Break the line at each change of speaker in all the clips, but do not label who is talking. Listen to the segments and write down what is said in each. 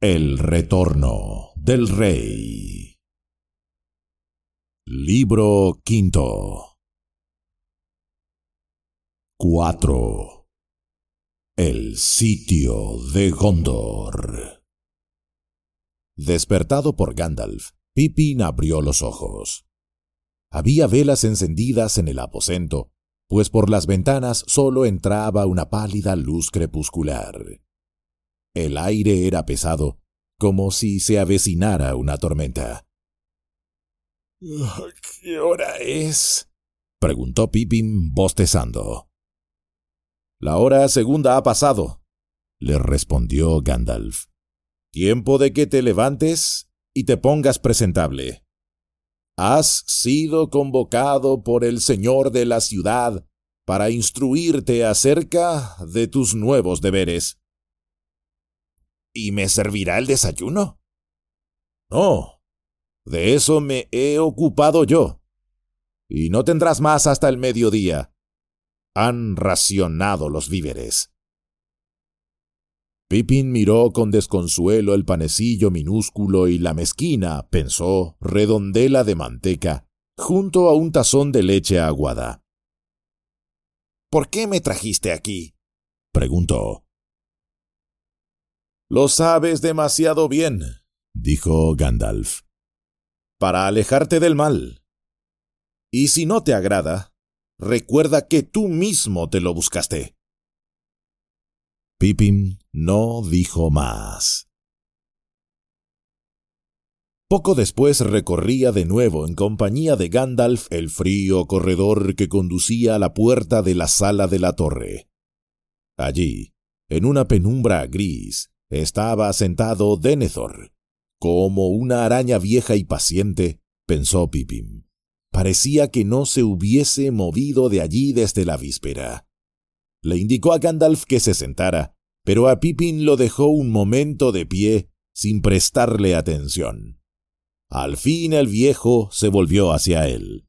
El retorno del rey. Libro quinto. 4. El sitio de Gondor. Despertado por Gandalf, Pippin abrió los ojos. Había velas encendidas en el aposento, pues por las ventanas solo entraba una pálida luz crepuscular. El aire era pesado, como si se avecinara una tormenta.
¿Qué hora es?,
preguntó Pippin bostezando. La hora segunda ha pasado, le respondió Gandalf. Tiempo de que te levantes y te pongas presentable. Has sido convocado por el señor de la ciudad para instruirte acerca de tus nuevos deberes.
¿Y me servirá el desayuno?
No, de eso me he ocupado yo. Y no tendrás más hasta el mediodía. Han racionado los víveres. Pippin miró con desconsuelo el panecillo minúsculo y la mezquina, pensó, redondela de manteca, junto a un tazón de leche aguada.
¿Por qué me trajiste aquí?,
preguntó. Lo sabes demasiado bien, dijo Gandalf, para alejarte del mal. Y si no te agrada, recuerda que tú mismo te lo buscaste. Pippin no dijo más. Poco después recorría de nuevo en compañía de Gandalf el frío corredor que conducía a la puerta de la sala de la torre. Allí, en una penumbra gris, estaba sentado Denethor. Como una araña vieja y paciente, pensó Pippin. Parecía que no se hubiese movido de allí desde la víspera. Le indicó a Gandalf que se sentara, pero a Pippin lo dejó un momento de pie sin prestarle atención. Al fin el viejo se volvió hacia él.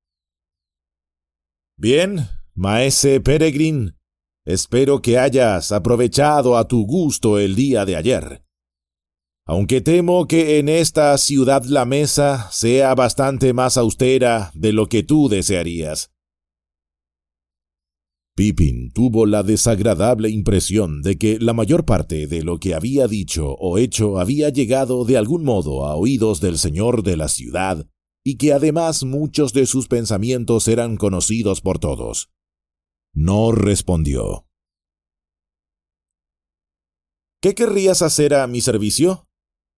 «Bien, maese Peregrin, espero que hayas aprovechado a tu gusto el día de ayer. Aunque temo que en esta ciudad la mesa sea bastante más austera de lo que tú desearías». Pippin tuvo la desagradable impresión de que la mayor parte de lo que había dicho o hecho había llegado de algún modo a oídos del señor de la ciudad y que además muchos de sus pensamientos eran conocidos por todos. No respondió. «¿Qué querrías hacer a mi servicio?».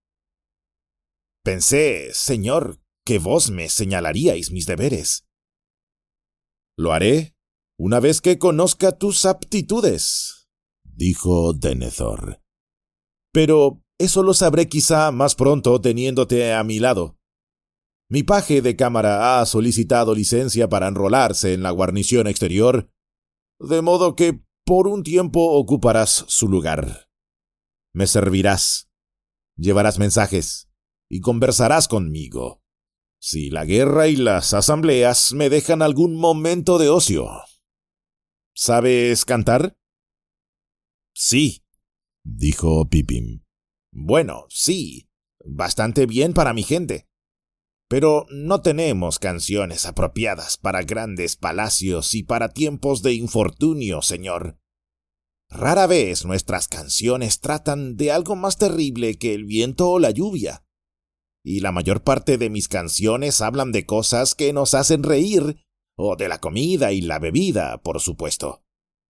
«Pensé, señor, que vos me señalaríais mis deberes».
«Lo haré una vez que conozca tus aptitudes», dijo Denethor. «Pero eso lo sabré quizá más pronto teniéndote a mi lado. Mi paje de cámara ha solicitado licencia para enrolarse en la guarnición exterior, de modo que por un tiempo ocuparás su lugar. Me servirás, llevarás mensajes y conversarás conmigo, si la guerra y las asambleas me dejan algún momento de ocio. ¿Sabes cantar?».
«Sí»,
dijo Pippin.
«Bueno, sí, bastante bien para mi gente. Pero no tenemos canciones apropiadas para grandes palacios y para tiempos de infortunio, señor. Rara vez nuestras canciones tratan de algo más terrible que el viento o la lluvia. Y la mayor parte de mis canciones hablan de cosas que nos hacen reír, o de la comida y la bebida, por supuesto».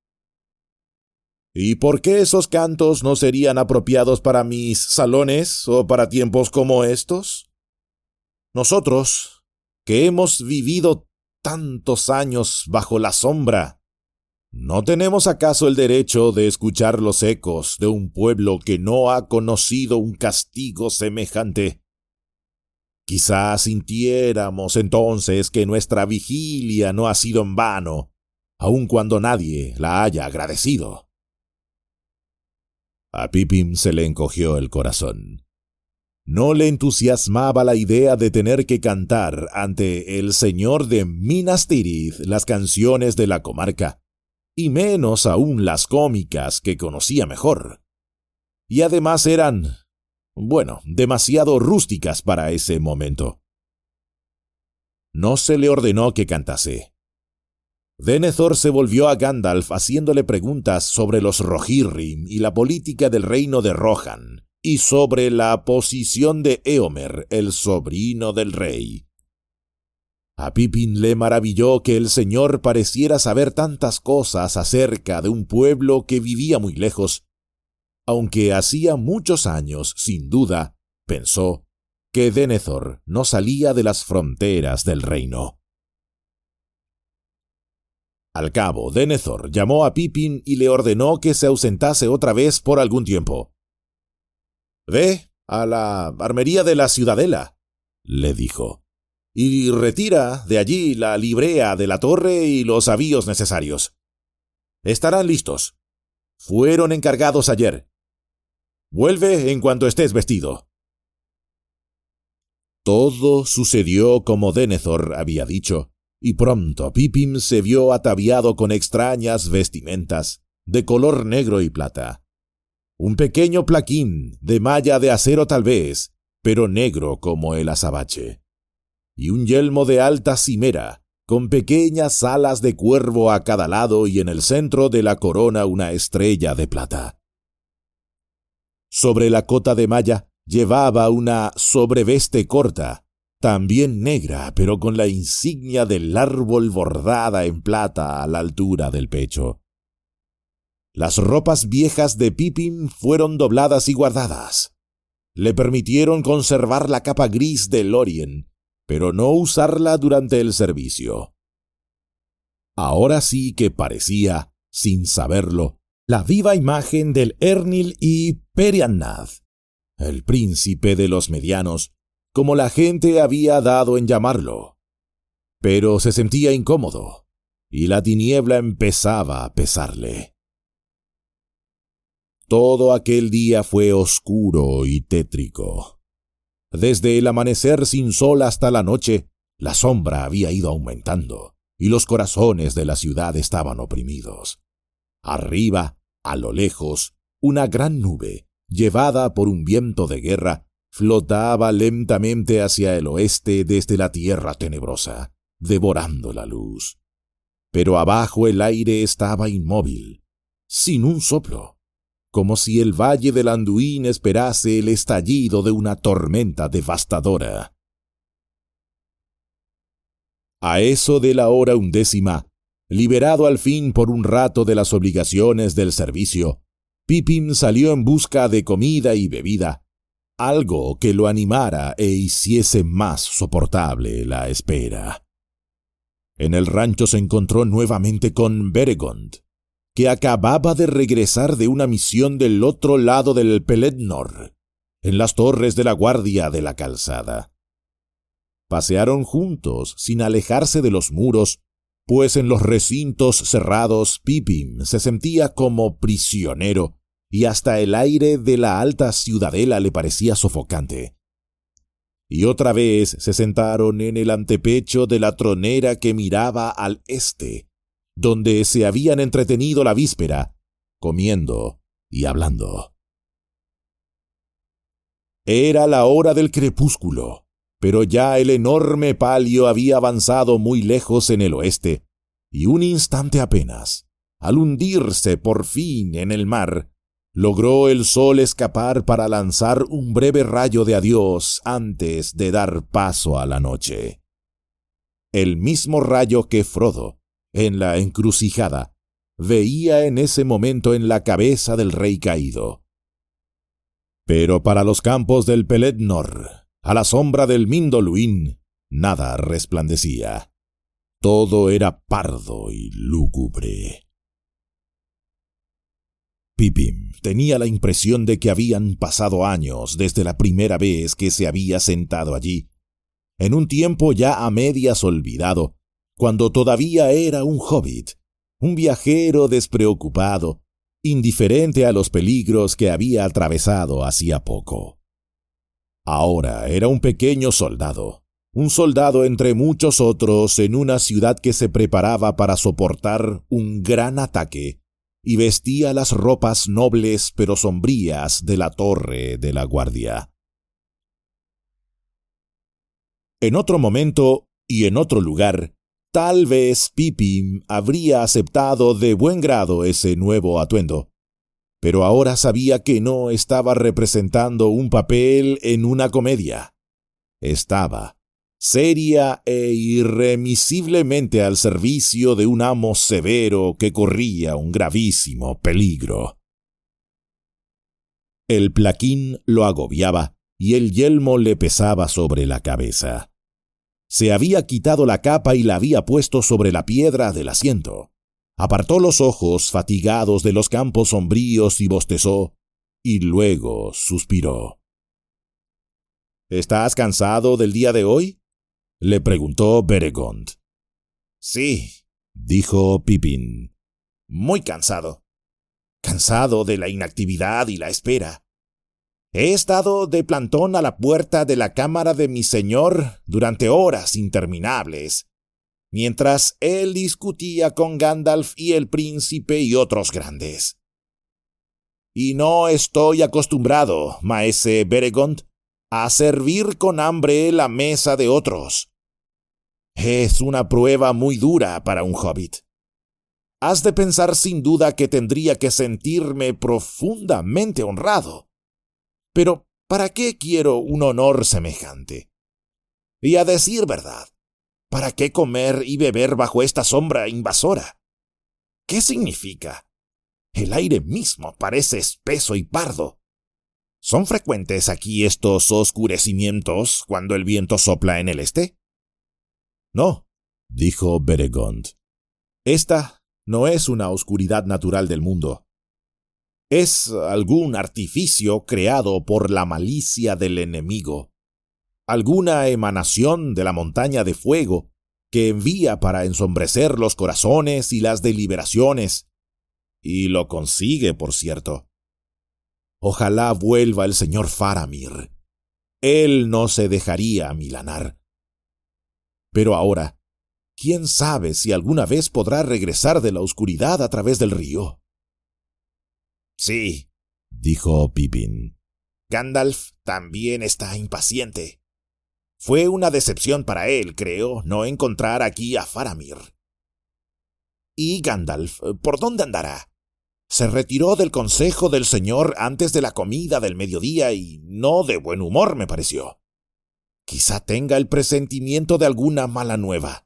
«¿Y por qué esos cantos no serían apropiados para mis salones o para tiempos como estos? Nosotros, que hemos vivido tantos años bajo la sombra, ¿no tenemos acaso el derecho de escuchar los ecos de un pueblo que no ha conocido un castigo semejante? Quizá sintiéramos entonces que nuestra vigilia no ha sido en vano, aun cuando nadie la haya agradecido». A Pippin se le encogió el corazón. No le entusiasmaba la idea de tener que cantar ante el señor de Minas Tirith las canciones de la comarca, y menos aún las cómicas que conocía mejor. Y además eran, Bueno, demasiado rústicas para ese momento. No se le ordenó que cantase. Denethor se volvió a Gandalf haciéndole preguntas sobre los Rohirrim y la política del reino de Rohan, y sobre la posición de Éomer, el sobrino del rey. A Pippin le maravilló que el señor pareciera saber tantas cosas acerca de un pueblo que vivía muy lejos, aunque hacía muchos años, sin duda, pensó, que Denethor no salía de las fronteras del reino. Al cabo, Denethor llamó a Pippin y le ordenó que se ausentase otra vez por algún tiempo. «Ve a la armería de la ciudadela», le dijo, «y retira de allí la librea de la torre y los avíos necesarios. Estarán listos. Fueron encargados ayer. Vuelve en cuanto estés vestido». Todo sucedió como Denethor había dicho, y pronto Pippin se vio ataviado con extrañas vestimentas, de color negro y plata. Un pequeño plaquín, de malla de acero tal vez, pero negro como el azabache. Y un yelmo de alta cimera, con pequeñas alas de cuervo a cada lado y en el centro de la corona una estrella de plata. Sobre la cota de malla llevaba una sobreveste corta, también negra, pero con la insignia del árbol bordada en plata a la altura del pecho. Las ropas viejas de Pippin fueron dobladas y guardadas. Le permitieron conservar la capa gris de Lórien, pero no usarla durante el servicio. Ahora sí que parecía, sin saberlo, la viva imagen del Ernil y Periannad, el príncipe de los medianos, como la gente había dado en llamarlo. Pero se sentía incómodo, y la tiniebla empezaba a pesarle. Todo aquel día fue oscuro y tétrico. Desde el amanecer sin sol hasta la noche, la sombra había ido aumentando, y los corazones de la ciudad estaban oprimidos. Arriba, a lo lejos, una gran nube, llevada por un viento de guerra, flotaba lentamente hacia el oeste desde la tierra tenebrosa, devorando la luz. Pero abajo el aire estaba inmóvil, sin un soplo, como si el valle del Anduin esperase el estallido de una tormenta devastadora. A eso de la hora 11, liberado al fin por un rato de las obligaciones del servicio, Pippin salió en busca de comida y bebida, algo que lo animara e hiciese más soportable la espera. En el rancho se encontró nuevamente con Beregond, que acababa de regresar de una misión del otro lado del Pelednor, en las torres de la guardia de la calzada. Pasearon juntos sin alejarse de los muros, pues en los recintos cerrados Pippin se sentía como prisionero y hasta el aire de la alta ciudadela le parecía sofocante. Y otra vez se sentaron en el antepecho de la tronera que miraba al este, donde se habían entretenido la víspera, comiendo y hablando. Era la hora del crepúsculo, pero ya el enorme palio había avanzado muy lejos en el oeste, y un instante apenas, al hundirse por fin en el mar, logró el sol escapar para lanzar un breve rayo de adiós antes de dar paso a la noche. El mismo rayo que Frodo, en la encrucijada, veía en ese momento en la cabeza del rey caído. Pero para los campos del Pelednor, a la sombra del Mindoluin, nada resplandecía. Todo era pardo y lúgubre. Pippin tenía la impresión de que habían pasado años desde la primera vez que se había sentado allí, en un tiempo ya a medias olvidado, cuando todavía era un hobbit, un viajero despreocupado, indiferente a los peligros que había atravesado hacía poco. Ahora era un pequeño soldado, un soldado entre muchos otros en una ciudad que se preparaba para soportar un gran ataque, y vestía las ropas nobles pero sombrías de la torre de la guardia. En otro momento y en otro lugar, tal vez Pippin habría aceptado de buen grado ese nuevo atuendo, pero ahora sabía que no estaba representando un papel en una comedia. Estaba seria e irremisiblemente al servicio de un amo severo que corría un gravísimo peligro. El plaquín lo agobiaba y el yelmo le pesaba sobre la cabeza. Se había quitado la capa y la había puesto sobre la piedra del asiento. Apartó los ojos fatigados de los campos sombríos y bostezó, y luego suspiró. ¿Estás cansado del día de hoy?, le preguntó Beregond.
Sí,
dijo Pippin.
Muy cansado. Cansado de la inactividad y la espera. He estado de plantón a la puerta de la cámara de mi señor durante horas interminables, mientras él discutía con Gandalf y el príncipe y otros grandes. Y no estoy acostumbrado, maese Beregond, a servir con hambre la mesa de otros. Es una prueba muy dura para un hobbit. Has de pensar sin duda que tendría que sentirme profundamente honrado. Pero, ¿para qué quiero un honor semejante? Y a decir verdad, ¿para qué comer y beber bajo esta sombra invasora? ¿Qué significa? El aire mismo parece espeso y pardo. ¿Son frecuentes aquí estos oscurecimientos cuando el viento sopla en el este?
No, dijo Beregond. Esta no es una oscuridad natural del mundo. Es algún artificio creado por la malicia del enemigo, alguna emanación de la montaña de fuego que envía para ensombrecer los corazones y las deliberaciones, y lo consigue, por cierto. Ojalá vuelva el señor Faramir. Él no se dejaría amilanar. Pero ahora, ¿quién sabe si alguna vez podrá regresar de la oscuridad a través del río?
Sí,
dijo Pippin.
Gandalf también está impaciente. Fue una decepción para él, creo, no encontrar aquí a Faramir. ¿Y Gandalf, por dónde andará? Se retiró del consejo del señor antes de la comida del mediodía y no de buen humor, me pareció. Quizá tenga el presentimiento de alguna mala nueva.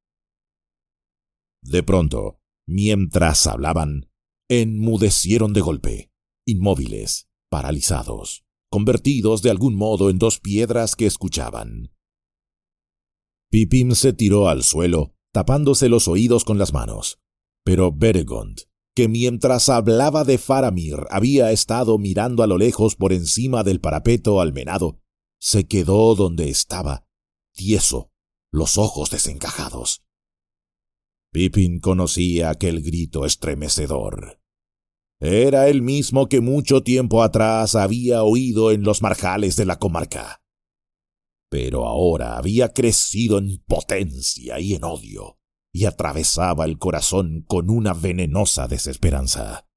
De pronto, mientras hablaban, enmudecieron de golpe, inmóviles, paralizados, convertidos de algún modo en dos piedras que escuchaban. Pippin se tiró al suelo, tapándose los oídos con las manos, pero Beregond, que mientras hablaba de Faramir había estado mirando a lo lejos por encima del parapeto almenado, se quedó donde estaba, tieso, los ojos desencajados. Pippin conocía aquel grito estremecedor. Era el mismo que mucho tiempo atrás había oído en los marjales de la comarca. Pero ahora había crecido en potencia y en odio, y atravesaba el corazón con una venenosa desesperanza.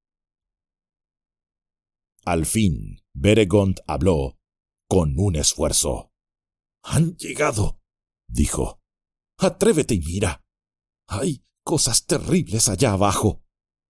Al fin, Beregond habló, con un esfuerzo. «Han llegado», dijo. «Atrévete y mira. Hay cosas terribles allá abajo».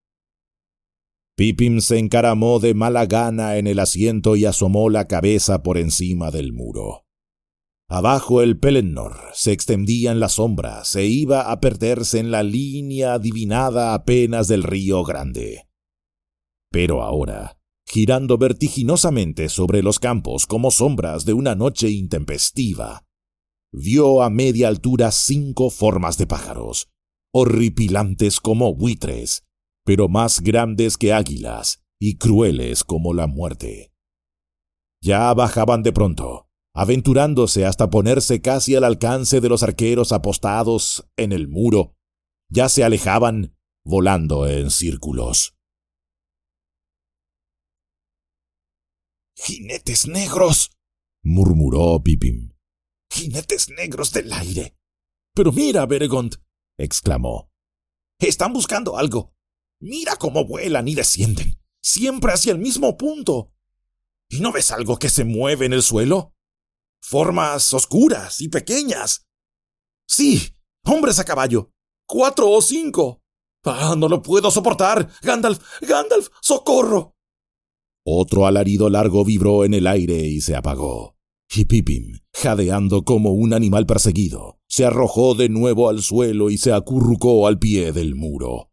Pippin se encaramó de mala gana en el asiento y asomó la cabeza por encima del muro. Abajo el Pelennor se extendía en las sombras e iba a perderse en la línea adivinada apenas del río Grande. Pero ahora, girando vertiginosamente sobre los campos como sombras de una noche intempestiva, vio a media altura 5 formas de pájaros, horripilantes como buitres, pero más grandes que águilas y crueles como la muerte. Ya bajaban de pronto, aventurándose hasta ponerse casi al alcance de los arqueros apostados en el muro. Ya se alejaban, volando en círculos.
«¡Jinetes negros!»,
murmuró Pippin.
«¡Jinetes negros del aire!».
«Pero mira, Beregond», exclamó.
«Están buscando algo. Mira cómo vuelan y descienden, siempre hacia el mismo punto. ¿Y no ves algo que se mueve en el suelo? Formas oscuras y pequeñas. Sí, hombres a caballo. 4 o 5. No lo puedo soportar. Gandalf, Gandalf, socorro.
Otro alarido largo vibró en el aire y se apagó. Y Pippin, jadeando como un animal perseguido, se arrojó de nuevo al suelo y se acurrucó al pie del muro.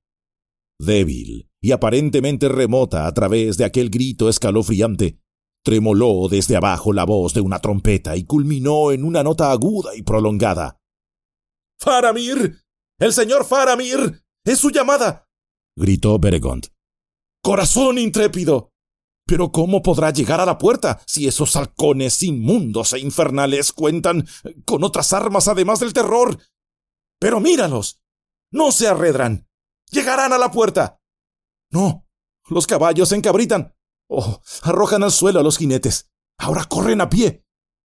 Débil y aparentemente remota a través de aquel grito escalofriante, tremoló desde abajo la voz de una trompeta y culminó en una nota aguda y prolongada.
¡Faramir! ¡El señor Faramir! ¡Es su llamada!,
gritó Beregond.
¡Corazón intrépido! ¿Pero cómo podrá llegar a la puerta si esos halcones inmundos e infernales cuentan con otras armas además del terror? ¡Pero míralos! ¡No se arredran! ¡Llegarán a la puerta! ¡No! ¡Los caballos se encabritan! ¡Oh! Arrojan al suelo a los jinetes. ¡Ahora corren a pie!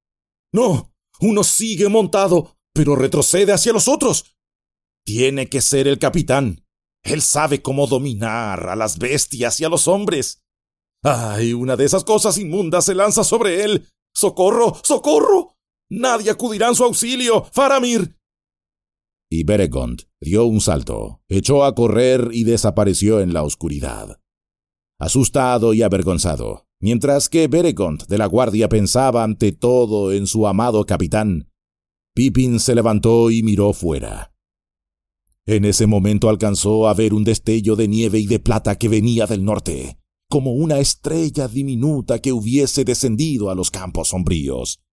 ¡No! Uno sigue montado, pero retrocede hacia los otros. Tiene que ser el capitán. Él sabe cómo dominar a las bestias y a los hombres. ¡Ay! Una de esas cosas inmundas se lanza sobre él. ¡Socorro! ¡Socorro! ¡Nadie acudirá en su auxilio! ¡Faramir!
Y Beregond dio un salto, echó a correr y desapareció en la oscuridad. Asustado y avergonzado, mientras que Beregond de la guardia pensaba ante todo en su amado capitán, Pippin se levantó y miró fuera. En ese momento alcanzó a ver un destello de nieve y de plata que venía del norte, como una estrella diminuta que hubiese descendido a los campos sombríos.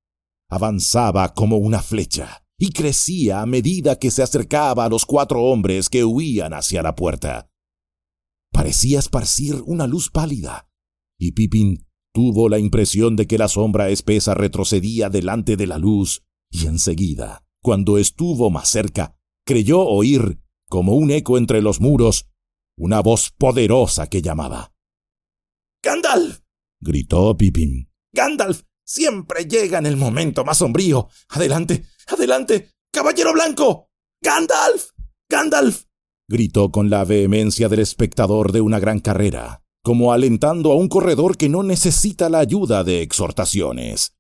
Avanzaba como una flecha y crecía a medida que se acercaba a los 4 hombres que huían hacia la puerta. Parecía esparcir una luz pálida, y Pippin tuvo la impresión de que la sombra espesa retrocedía delante de la luz, y enseguida, cuando estuvo más cerca, creyó oír, como un eco entre los muros, una voz poderosa que llamaba.
¡Gandalf!,
gritó Pippin.
¡Gandalf! Siempre llega en el momento más sombrío. ¡Adelante! ¡Adelante! ¡Caballero Blanco! ¡Gandalf! ¡Gandalf!,
gritó con la vehemencia del espectador de una gran carrera, como alentando a un corredor que no necesita la ayuda de exhortaciones.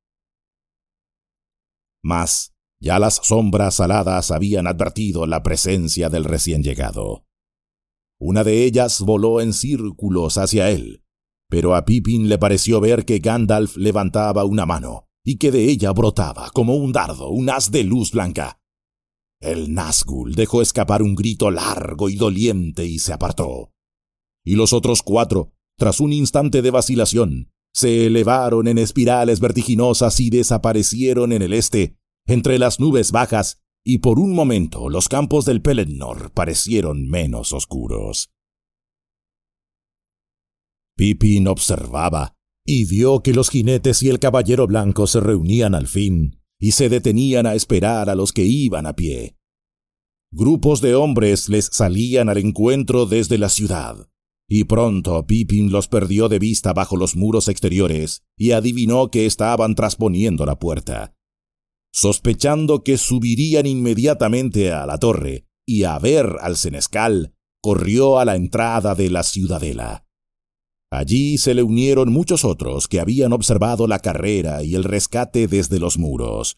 Mas ya las sombras aladas habían advertido la presencia del recién llegado. Una de ellas voló en círculos hacia él, pero a Pippin le pareció ver que Gandalf levantaba una mano y que de ella brotaba como un dardo un haz de luz blanca. El Nazgûl dejó escapar un grito largo y doliente y se apartó. Y los otros 4, tras un instante de vacilación, se elevaron en espirales vertiginosas y desaparecieron en el este, entre las nubes bajas, y por un momento los campos del Pelennor parecieron menos oscuros. Pippin observaba y vio que los jinetes y el caballero blanco se reunían al fin y se detenían a esperar a los que iban a pie. Grupos de hombres les salían al encuentro desde la ciudad, y pronto Pippin los perdió de vista bajo los muros exteriores y adivinó que estaban trasponiendo la puerta. Sospechando que subirían inmediatamente a la torre y a ver al senescal, corrió a la entrada de la ciudadela. Allí se le unieron muchos otros que habían observado la carrera y el rescate desde los muros.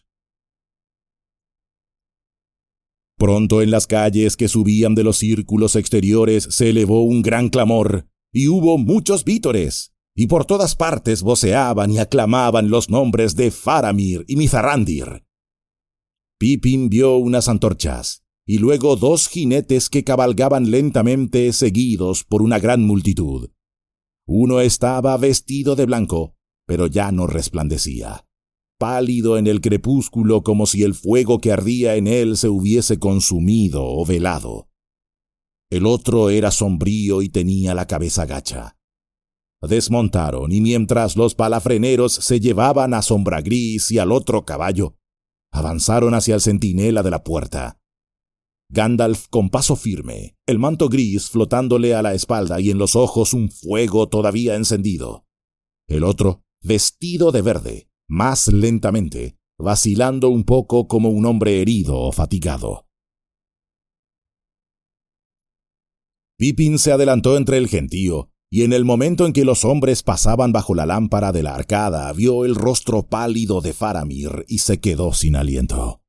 Pronto en las calles que subían de los círculos exteriores se elevó un gran clamor, y hubo muchos vítores, y por todas partes voceaban y aclamaban los nombres de Faramir y Mithrandir. Pippin vio unas antorchas, y luego 2 jinetes que cabalgaban lentamente seguidos por una gran multitud. Uno estaba vestido de blanco, pero ya no resplandecía, pálido en el crepúsculo como si el fuego que ardía en él se hubiese consumido o velado. El otro era sombrío y tenía la cabeza gacha. Desmontaron, y mientras los palafreneros se llevaban a Sombra Gris y al otro caballo, avanzaron hacia el centinela de la puerta. Gandalf con paso firme, el manto gris flotándole a la espalda y en los ojos un fuego todavía encendido. El otro, vestido de verde, más lentamente, vacilando un poco como un hombre herido o fatigado. Pippin se adelantó entre el gentío, y en el momento en que los hombres pasaban bajo la lámpara de la arcada, vio el rostro pálido de Faramir y se quedó sin aliento.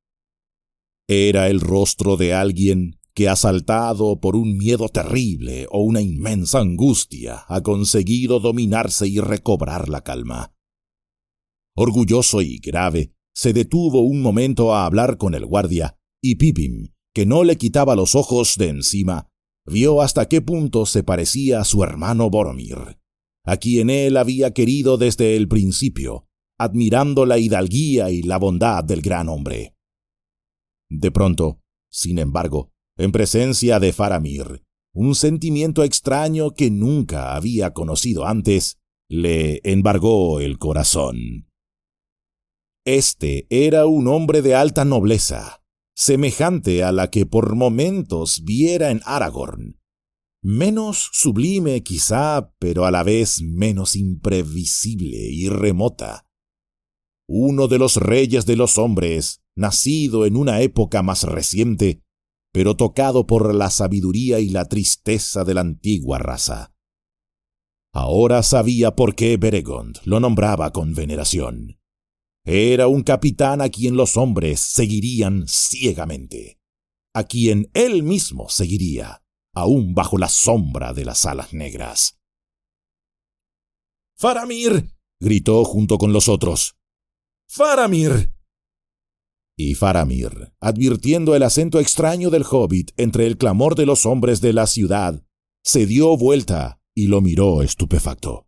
Era el rostro de alguien que, asaltado por un miedo terrible o una inmensa angustia, ha conseguido dominarse y recobrar la calma. Orgulloso y grave, se detuvo un momento a hablar con el guardia, y Pippin, que no le quitaba los ojos de encima, vio hasta qué punto se parecía a su hermano Boromir, a quien él había querido desde el principio, admirando la hidalguía y la bondad del gran hombre. De pronto, sin embargo, en presencia de Faramir, un sentimiento extraño que nunca había conocido antes le embargó el corazón. Este era un hombre de alta nobleza, semejante a la que por momentos viera en Aragorn. Menos sublime quizá, pero a la vez menos imprevisible y remota. Uno de los reyes de los hombres, nacido en una época más reciente, pero tocado por la sabiduría y la tristeza de la antigua raza. Ahora sabía por qué Beregond lo nombraba con veneración. Era un capitán a quien los hombres seguirían ciegamente, a quien él mismo seguiría, aún bajo la sombra de las alas negras. «¡Faramir!», gritó junto con los otros. «¡Faramir!». Y Faramir, advirtiendo el acento extraño del hobbit entre el clamor de los hombres de la ciudad, se dio vuelta y lo miró estupefacto.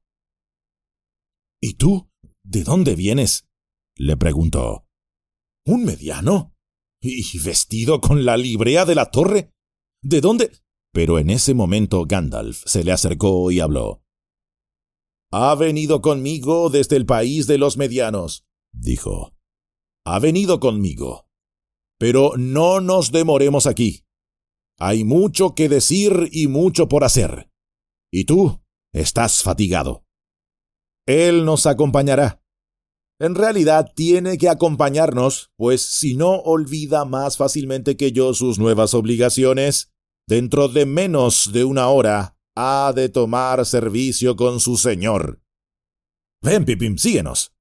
«¿Y tú? ¿De dónde vienes?», le preguntó. «¿Un mediano? ¿Y vestido con la librea de la torre? ¿De dónde?» Pero en ese momento Gandalf se le acercó y habló. «Ha venido conmigo desde el país de los medianos», dijo. «Ha venido conmigo. Pero no nos demoremos aquí. Hay mucho que decir y mucho por hacer. Y tú estás fatigado. Él nos acompañará. En realidad tiene que acompañarnos, pues si no olvida más fácilmente que yo sus nuevas obligaciones, dentro de menos de una hora ha de tomar servicio con su señor. Ven, Pippin, síguenos».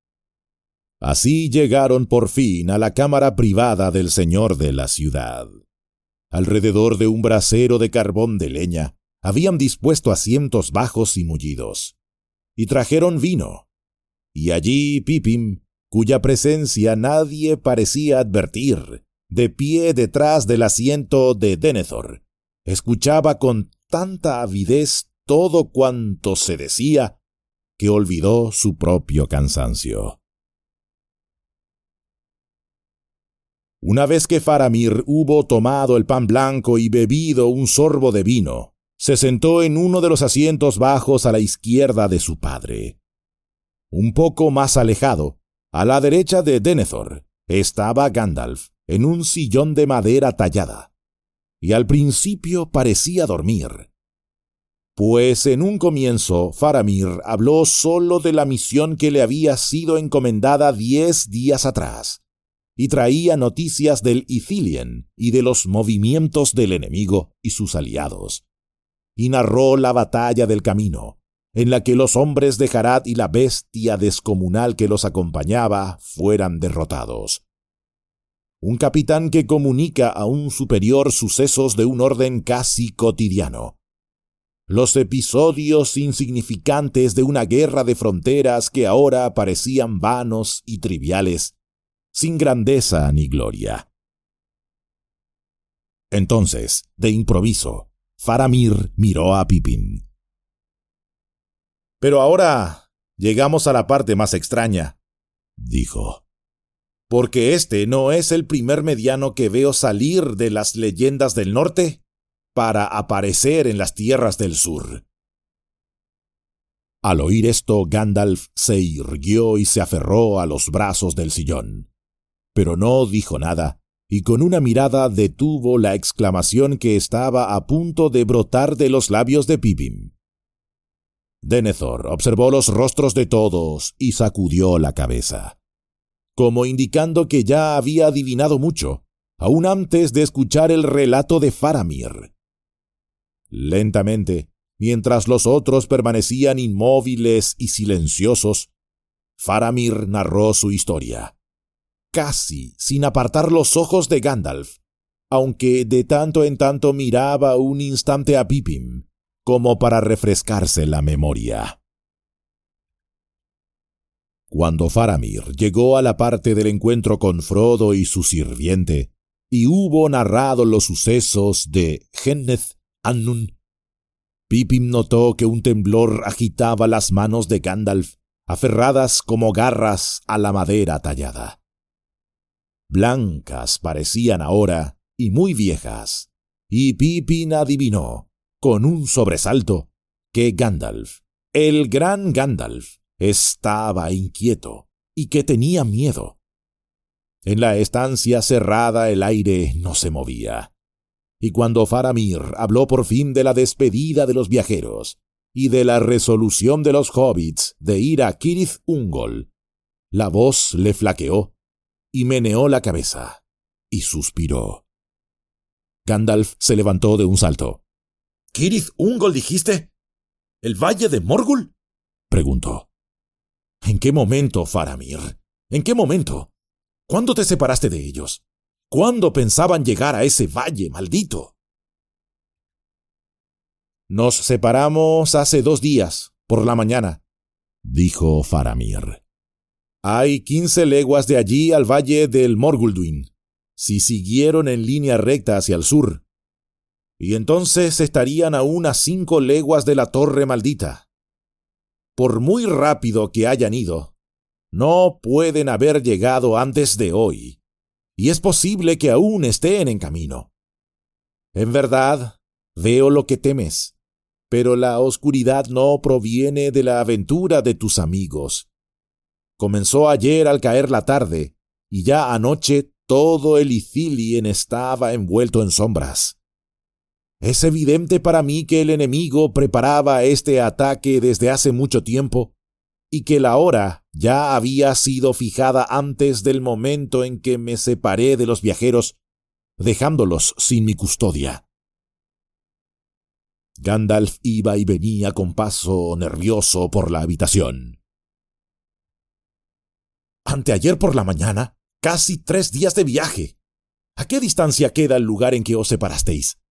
Así llegaron por fin a la cámara privada del señor de la ciudad. Alrededor de un brasero de carbón de leña habían dispuesto asientos bajos y mullidos, y trajeron vino. Y allí Pippin, cuya presencia nadie parecía advertir, de pie detrás del asiento de Denethor, escuchaba con tanta avidez todo cuanto se decía, que olvidó su propio cansancio. Una vez que Faramir hubo tomado el pan blanco y bebido un sorbo de vino, se sentó en uno de los asientos bajos a la izquierda de su padre. Un poco más alejado, a la derecha de Denethor, estaba Gandalf en un sillón de madera tallada, y al principio parecía dormir. Pues en un comienzo Faramir habló solo de la misión que le había sido encomendada 10 días atrás, y traía noticias del Ithilien y de los movimientos del enemigo y sus aliados, y narró la batalla del camino, en la que los hombres de Harad y la bestia descomunal que los acompañaba fueran derrotados. Un capitán que comunica a un superior sucesos de un orden casi cotidiano. Los episodios insignificantes de una guerra de fronteras que ahora parecían vanos y triviales, sin grandeza ni gloria. Entonces, de improviso, Faramir miró a Pippin. «Pero ahora llegamos a la parte más extraña», dijo, «porque este no es el primer mediano que veo salir de las leyendas del norte para aparecer en las tierras del sur». Al oír esto, Gandalf se irguió y se aferró a los brazos del sillón, pero no dijo nada, y con una mirada detuvo la exclamación que estaba a punto de brotar de los labios de Pippin. Denethor observó los rostros de todos y sacudió la cabeza, como indicando que ya había adivinado mucho, aún antes de escuchar el relato de Faramir. Lentamente, mientras los otros permanecían inmóviles y silenciosos, Faramir narró su historia, casi sin apartar los ojos de Gandalf, aunque de tanto en tanto miraba un instante a Pippin, como para refrescarse la memoria. Cuando Faramir llegó a la parte del encuentro con Frodo y su sirviente, y hubo narrado los sucesos de Henneth Annun, Pippin notó que un temblor agitaba las manos de Gandalf, aferradas como garras a la madera tallada. Blancas parecían ahora y muy viejas, y Pippin adivinó, con un sobresalto, que Gandalf, el gran Gandalf, estaba inquieto y que tenía miedo. En la estancia cerrada el aire no se movía, y cuando Faramir habló por fin de la despedida de los viajeros y de la resolución de los hobbits de ir a Cirith Ungol, la voz le flaqueó y meneó la cabeza y suspiró. Gandalf se levantó de un salto.
—¿Cirith Ungol dijiste? ¿El valle de Morgul?
—preguntó.
—¿En qué momento, Faramir? ¿En qué momento? ¿Cuándo te separaste de ellos? ¿Cuándo pensaban llegar a ese valle maldito?
—Nos separamos hace 2 días, por la mañana —dijo Faramir. —Hay 15 leguas de allí al valle del Morgulduin, si siguieron en línea recta hacia el sur. Y entonces estarían aún a 5 leguas de la torre maldita. Por muy rápido que hayan ido, no pueden haber llegado antes de hoy, y es posible que aún estén en camino. En verdad, veo lo que temes, pero la oscuridad no proviene de la aventura de tus amigos. Comenzó ayer al caer la tarde, y ya anoche todo el Ithilien estaba envuelto en sombras. Es evidente para mí que el enemigo preparaba este ataque desde hace mucho tiempo, y que la hora ya había sido fijada antes del momento en que me separé de los viajeros, dejándolos sin mi custodia. Gandalf iba y venía con paso nervioso por la habitación.
—Anteayer por la mañana, casi 3 días de viaje. ¿A qué distancia queda el lugar en que os separasteis?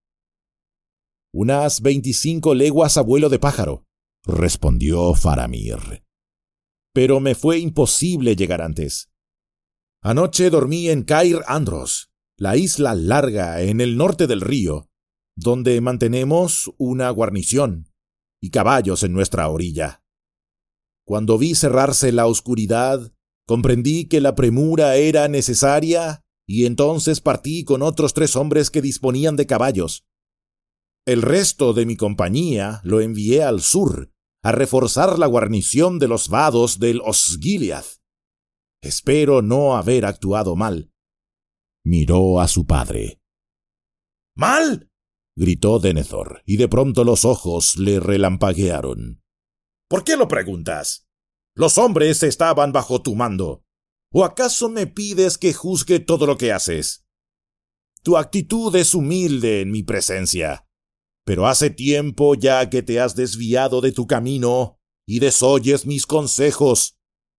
—Unas 25 leguas a vuelo de pájaro —respondió Faramir—. Pero me fue imposible llegar antes. Anoche dormí en Cair Andros, la isla larga en el norte del río, donde mantenemos una guarnición y caballos en nuestra orilla. Cuando vi cerrarse la oscuridad, comprendí que la premura era necesaria y entonces partí con otros 3 hombres que disponían de caballos. El resto de mi compañía lo envié al sur, a reforzar la guarnición de los vados del Osgiliath. Espero no haber actuado mal. Miró a su padre.
—¿Mal?
—gritó Denethor, y de pronto los ojos le relampaguearon.
¿Por qué lo preguntas? Los hombres estaban bajo tu mando. ¿O acaso me pides que juzgue todo lo que haces? Tu actitud es humilde en mi presencia. Pero hace tiempo ya que te has desviado de tu camino y desoyes mis consejos.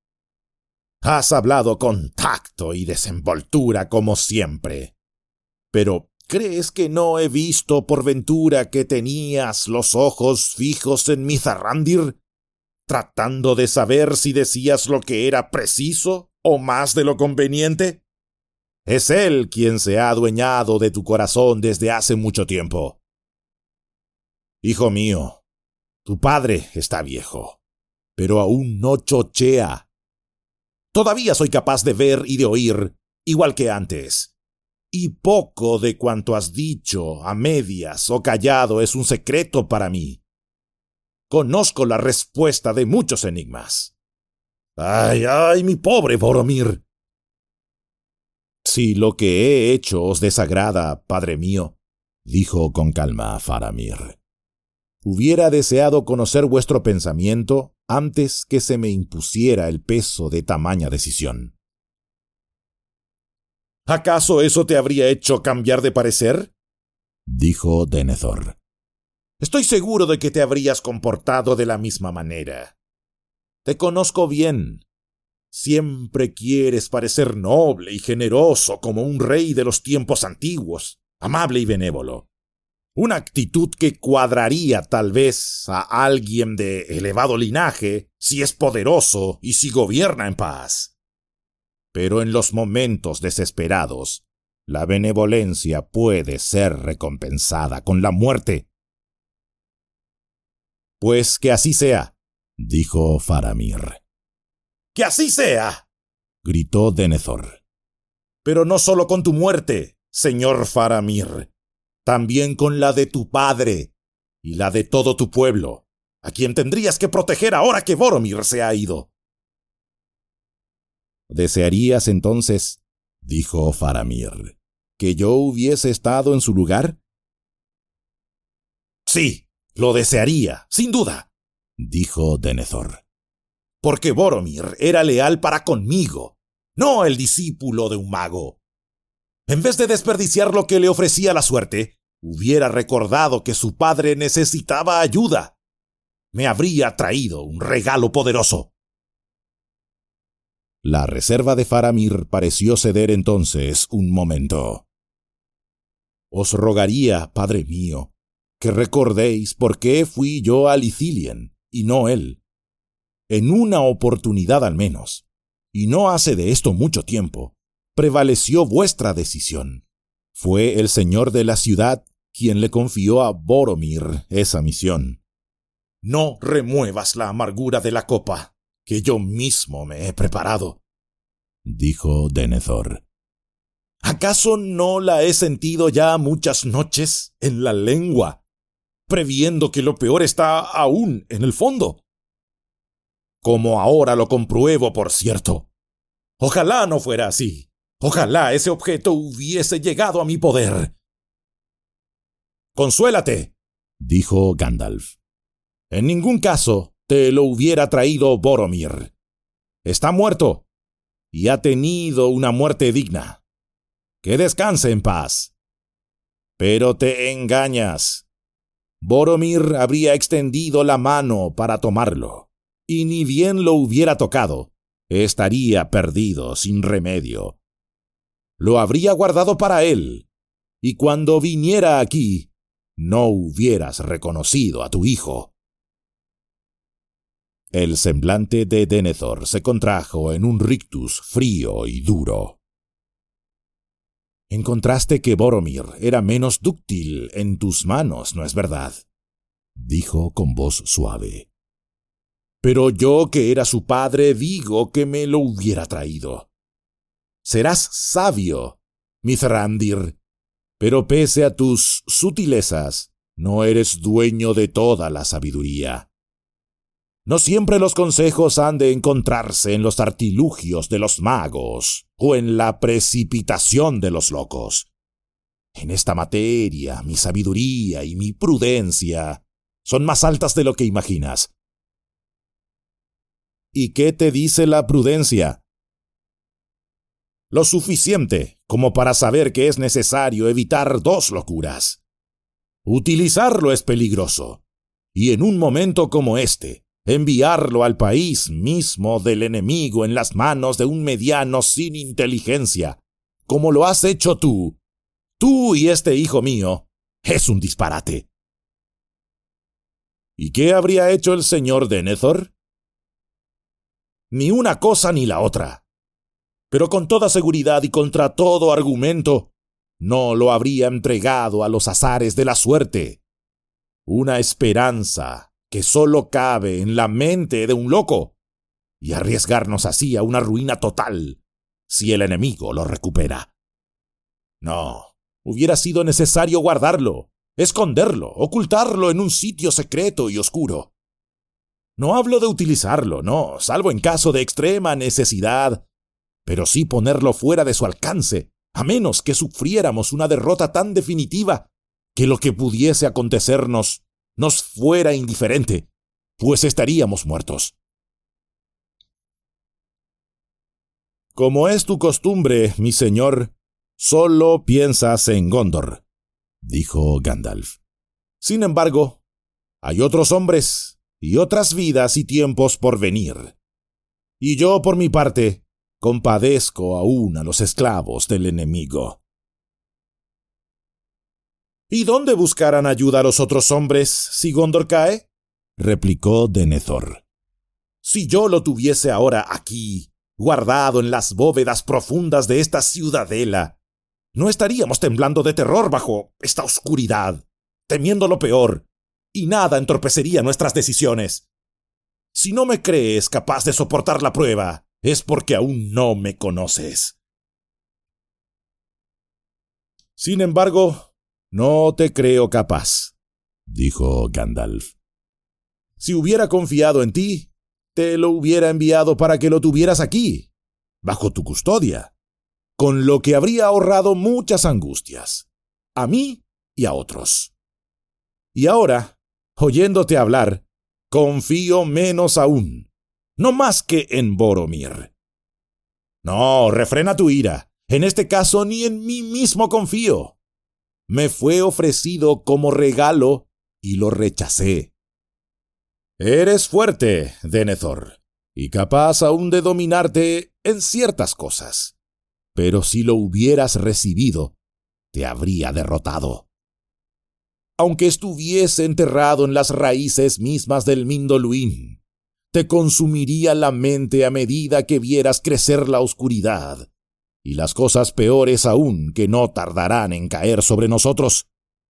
Has hablado con tacto y desenvoltura como siempre. Pero, ¿crees que no he visto por ventura que tenías los ojos fijos en Mithrandir, tratando de saber si decías lo que era preciso o más de lo conveniente? Es él quien se ha adueñado de tu corazón desde hace mucho tiempo. Hijo mío, tu padre está viejo, pero aún no chochea. Todavía soy capaz de ver y de oír, igual que antes. Y poco de cuanto has dicho, a medias o callado, es un secreto para mí. Conozco la respuesta de muchos enigmas. ¡Ay, ay, mi pobre Boromir!
Si lo que he hecho os desagrada, padre mío, dijo con calma Faramir, hubiera deseado conocer vuestro pensamiento antes que se me impusiera el peso de tamaña decisión.
¿Acaso eso te habría hecho cambiar de parecer?
Dijo Denethor. Estoy seguro de que te habrías comportado de la misma manera. Te conozco bien. Siempre quieres parecer noble y generoso como un rey de los tiempos antiguos, amable y benévolo. Una actitud que cuadraría tal vez a alguien de elevado linaje si es poderoso y si gobierna en paz. Pero en los momentos desesperados, la benevolencia puede ser recompensada con la muerte. Pues que así sea, dijo Faramir. ¡Que así sea!, gritó Denethor. Pero no solo con tu muerte, señor Faramir, también con la de tu padre y la de todo tu pueblo, a quien tendrías que proteger ahora que Boromir se ha ido. ¿Desearías entonces, dijo Faramir, que yo hubiese estado en su lugar? Sí, lo desearía, sin duda, dijo Denethor. Porque Boromir era leal para conmigo, no el discípulo de un mago. En vez de desperdiciar lo que le ofrecía la suerte, hubiera recordado que su padre necesitaba ayuda. Me habría traído un regalo poderoso. La reserva de Faramir pareció ceder entonces un momento. Os rogaría, padre mío, que recordéis por qué fui yo a Lithilien y no él. En una oportunidad al menos, y no hace de esto mucho tiempo, prevaleció vuestra decisión. Fue el señor de la ciudad quien le confió a Boromir esa misión. No remuevas la amargura de la copa, que yo mismo me he preparado, dijo Denethor. ¿Acaso no la he sentido ya muchas noches en la lengua, previendo que lo peor está aún en el fondo? Como ahora lo compruebo, por cierto. Ojalá no fuera así. Ojalá ese objeto hubiese llegado a mi poder. Consuélate, dijo Gandalf. En ningún caso te lo hubiera traído Boromir. Está muerto y ha tenido una muerte digna. Que descanse en paz. Pero te engañas. Boromir habría extendido la mano para tomarlo, y ni bien lo hubiera tocado, estaría perdido sin remedio. Lo habría guardado para él, y cuando viniera aquí, no hubieras reconocido a tu hijo. El semblante de Denethor se contrajo en un rictus frío y duro. Encontraste que Boromir era menos dúctil en tus manos, ¿no es verdad?, dijo con voz suave. Pero yo, que era su padre, digo que me lo hubiera traído. Serás sabio, Mithrandir, pero pese a tus sutilezas, no eres dueño de toda la sabiduría. No siempre los consejos han de encontrarse en los artilugios de los magos o en la precipitación de los locos. En esta materia, mi sabiduría y mi prudencia son más altas de lo que imaginas. ¿Y qué te dice la prudencia? Lo suficiente como para saber que es necesario evitar dos locuras. Utilizarlo es peligroso, y en un momento como este, enviarlo al país mismo del enemigo en las manos de un mediano sin inteligencia, como lo has hecho tú y este hijo mío, es un disparate. ¿Y qué habría hecho el señor Denethor? Ni una cosa ni la otra. Pero con toda seguridad y contra todo argumento, no lo habría entregado a los azares de la suerte. Una esperanza que solo cabe en la mente de un loco, y arriesgarnos así a una ruina total, si el enemigo lo recupera. No, hubiera sido necesario guardarlo, esconderlo, ocultarlo en un sitio secreto y oscuro. No hablo de utilizarlo, no, salvo en caso de extrema necesidad, pero sí ponerlo fuera de su alcance, a menos que sufriéramos una derrota tan definitiva que lo que pudiese acontecernos nos fuera indiferente, pues estaríamos muertos. Como es tu costumbre, mi señor, solo piensas en Gondor, dijo Gandalf. Sin embargo, Hay otros hombres, y otras vidas y tiempos por venir. Y yo, por mi parte, compadezco aún a los esclavos del enemigo. ¿Y dónde buscarán ayuda los otros hombres si Gondor cae?, replicó Denethor. Si yo lo tuviese ahora aquí, guardado en las bóvedas profundas de esta ciudadela, no estaríamos temblando de terror bajo esta oscuridad, temiendo lo peor, y nada entorpecería nuestras decisiones. Si no me crees capaz de soportar la prueba, es porque aún no me conoces. Sin embargo, no te creo capaz, dijo Gandalf. Si hubiera confiado en ti, te lo hubiera enviado para que lo tuvieras aquí, bajo tu custodia, con lo que habría ahorrado muchas angustias, a mí y a otros. Y ahora, oyéndote hablar, confío menos aún, no más que en Boromir. No, refrena tu ira. En este caso ni en mí mismo confío. Me fue ofrecido como regalo y lo rechacé. Eres fuerte, Denethor, y capaz aún de dominarte en ciertas cosas. Pero si lo hubieras recibido, te habría derrotado. Aunque estuviese enterrado en las raíces mismas del Mindoluín, te consumiría la mente a medida que vieras crecer la oscuridad, y las cosas peores aún que no tardarán en caer sobre nosotros.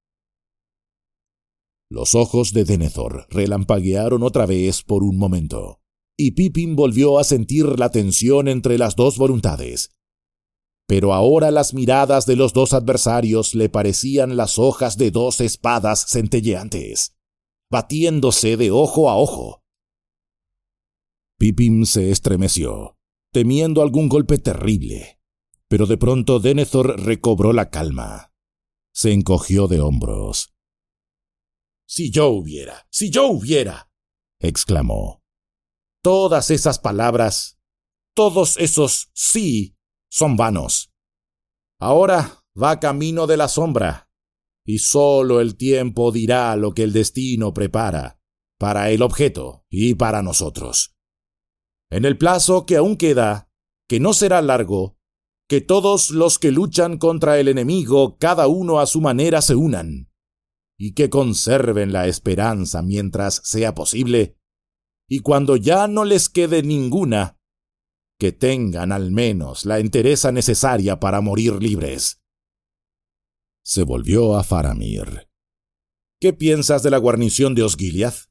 Los ojos de Denethor relampaguearon otra vez por un momento, y Pippin volvió a sentir la tensión entre las dos voluntades. Pero ahora las miradas de los dos adversarios le parecían las hojas de dos espadas centelleantes, batiéndose de ojo a ojo. Pippin se estremeció, temiendo algún golpe terrible, pero de pronto Denethor recobró la calma. Se encogió de hombros. «Si yo hubiera», exclamó. Todas esas palabras, todos esos sí, son vanos. Ahora va camino de la sombra, y solo el tiempo dirá lo que el destino prepara para el objeto y para nosotros. En el plazo que aún queda, que no será largo, que todos los que luchan contra el enemigo, cada uno a su manera, se unan, y que conserven la esperanza mientras sea posible, y cuando ya no les quede ninguna, que tengan al menos la entereza necesaria para morir libres. Se volvió a Faramir. ¿Qué piensas de la guarnición de Osgiliath?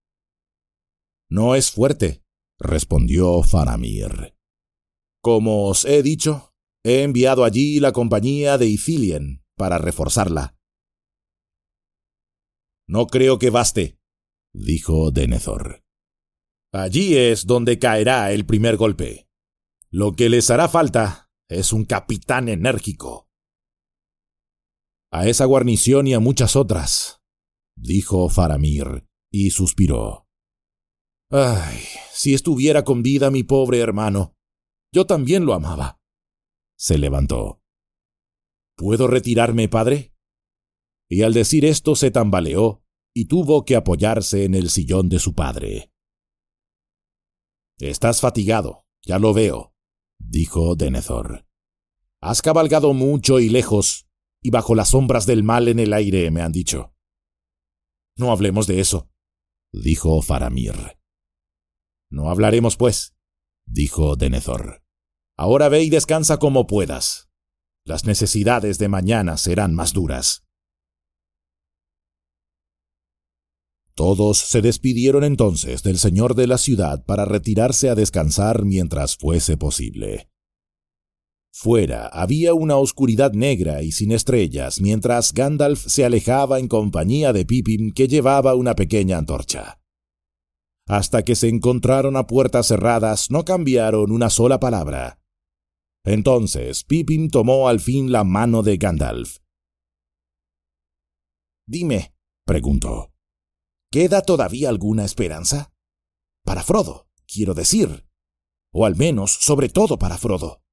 No es fuerte, respondió Faramir. Como os he dicho, he enviado allí la compañía de Ithilien para reforzarla. No creo que baste, dijo Denethor. Allí es donde caerá el primer golpe. Lo que les hará falta es un capitán enérgico. A esa guarnición y a muchas otras, dijo Faramir, y suspiró. Ay, si estuviera con vida mi pobre hermano, yo también lo amaba. Se levantó. ¿Puedo retirarme, padre? Y al decir esto se tambaleó y tuvo que apoyarse en el sillón de su padre. Estás fatigado, ya lo veo, dijo Denethor. Has cabalgado mucho y lejos, y bajo las sombras del mal en el aire, me han dicho. No hablemos de eso, dijo Faramir. No hablaremos, pues, dijo Denethor. Ahora ve y descansa como puedas. Las necesidades de mañana serán más duras. Todos se despidieron entonces del señor de la ciudad para retirarse a descansar mientras fuese posible. Fuera había una oscuridad negra y sin estrellas mientras Gandalf se alejaba en compañía de Pippin, que llevaba una pequeña antorcha. Hasta que se encontraron a puertas cerradas no cambiaron una sola palabra. Entonces Pippin tomó al fin la mano de Gandalf. «Dime», preguntó, ¿queda todavía alguna esperanza? Para Frodo, quiero decir. O al menos, sobre todo para Frodo.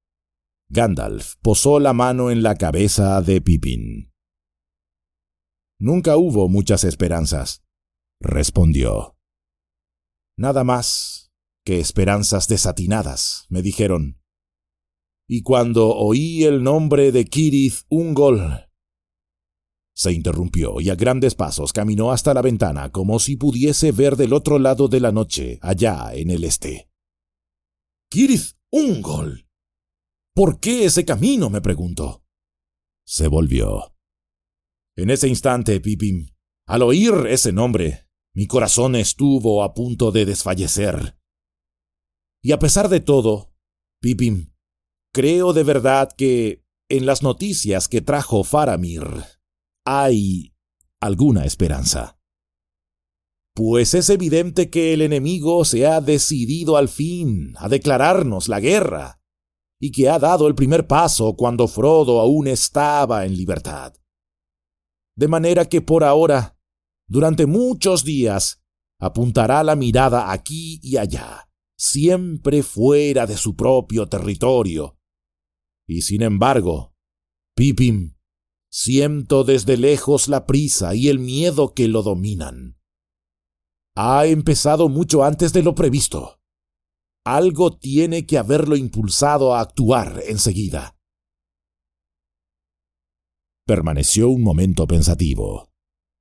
Gandalf posó la mano en la cabeza de Pippin. Nunca hubo muchas esperanzas, respondió. Nada más que esperanzas desatinadas, me dijeron. Y cuando oí el nombre de Cirith Ungol... Se interrumpió y a grandes pasos caminó hasta la ventana como si pudiese ver del otro lado de la noche, allá en el este. «¡Cirith Ungol! ¿Por qué ese camino?», me preguntó. Se volvió. En ese instante, Pippin, al oír ese nombre, mi corazón estuvo a punto de desfallecer. Y a pesar de todo, Pippin, creo de verdad que en las noticias que trajo Faramir hay alguna esperanza. Pues es evidente que el enemigo se ha decidido al fin a declararnos la guerra, y que ha dado el primer paso cuando Frodo aún estaba en libertad. De manera que por ahora, durante muchos días, apuntará la mirada aquí y allá, siempre fuera de su propio territorio. Y sin embargo, Pippin, siento desde lejos la prisa y el miedo que lo dominan. Ha empezado mucho antes de lo previsto. Algo tiene que haberlo impulsado a actuar enseguida. Permaneció un momento pensativo.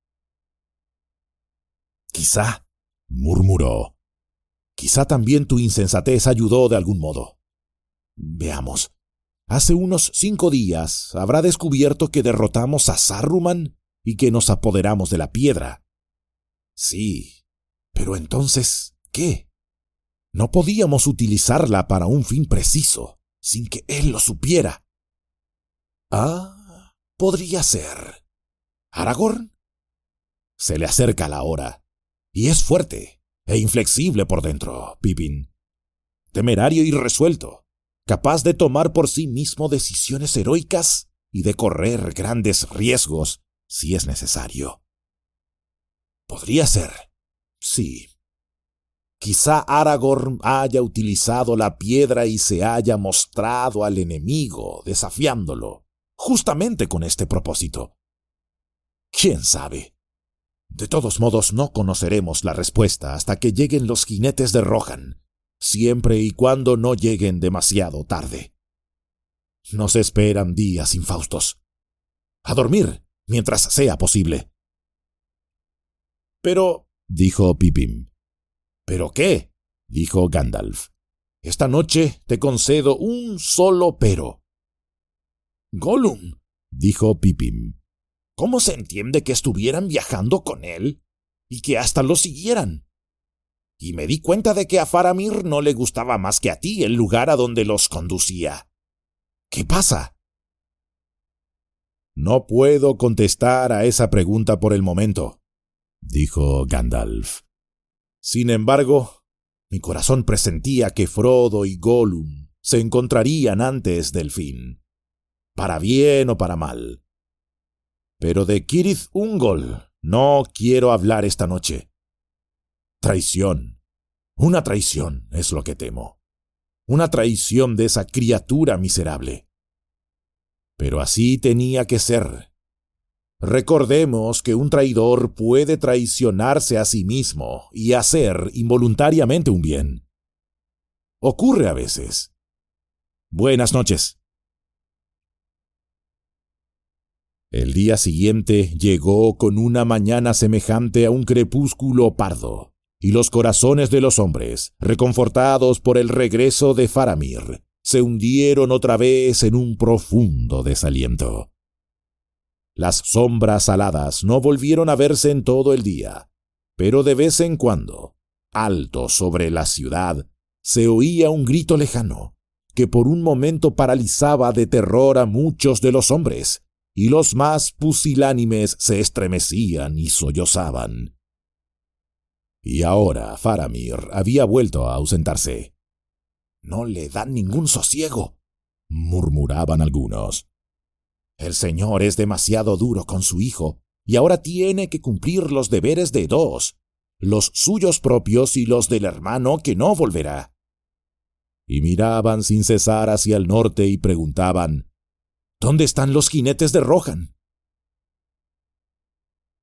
«Quizá», murmuró, «quizá también tu insensatez ayudó de algún modo. Veamos. Hace unos 5 días habrá descubierto que derrotamos a Saruman y que nos apoderamos de la piedra. Sí, pero entonces, ¿qué? No podíamos utilizarla para un fin preciso, sin que él lo supiera. Ah, podría ser. ¿Aragorn? Se le acerca la hora, y es fuerte e inflexible por dentro, Pippin. Temerario y resuelto, capaz de tomar por sí mismo decisiones heroicas y de correr grandes riesgos si es necesario. Podría ser, sí. Quizá Aragorn haya utilizado la piedra y se haya mostrado al enemigo, desafiándolo, justamente con este propósito. ¿Quién sabe? De todos modos, no conoceremos la respuesta hasta que lleguen los jinetes de Rohan, siempre y cuando no lleguen demasiado tarde. Nos esperan días infaustos. A dormir, mientras sea posible. Pero, dijo Pippin. ¿Pero qué?, dijo Gandalf. Esta noche te concedo un solo pero. Gollum, dijo Pippin. ¿Cómo se entiende que estuvieran viajando con él y que hasta lo siguieran? Y me di cuenta de que a Faramir no le gustaba más que a ti el lugar a donde los conducía. ¿Qué pasa? No puedo contestar a esa pregunta por el momento, dijo Gandalf. Sin embargo, mi corazón presentía que Frodo y Gollum se encontrarían antes del fin, para bien o para mal. Pero de Cirith Ungol no quiero hablar esta noche. Traición. Una traición es lo que temo. Una traición de esa criatura miserable. Pero así tenía que ser. Recordemos que un traidor puede traicionarse a sí mismo y hacer involuntariamente un bien. Ocurre a veces. Buenas noches. El día siguiente llegó con una mañana semejante a un crepúsculo pardo, y los corazones de los hombres, reconfortados por el regreso de Faramir, se hundieron otra vez en un profundo desaliento. Las sombras aladas no volvieron a verse en todo el día, pero de vez en cuando, alto sobre la ciudad, se oía un grito lejano, que por un momento paralizaba de terror a muchos de los hombres, y los más pusilánimes se estremecían y sollozaban. Y ahora Faramir había vuelto a ausentarse. «No le dan ningún sosiego», murmuraban algunos. «El señor es demasiado duro con su hijo, y ahora tiene que cumplir los deberes de 2, los suyos propios y los del hermano que no volverá». Y miraban sin cesar hacia el norte y preguntaban: «¿Dónde están los jinetes de Rohan?».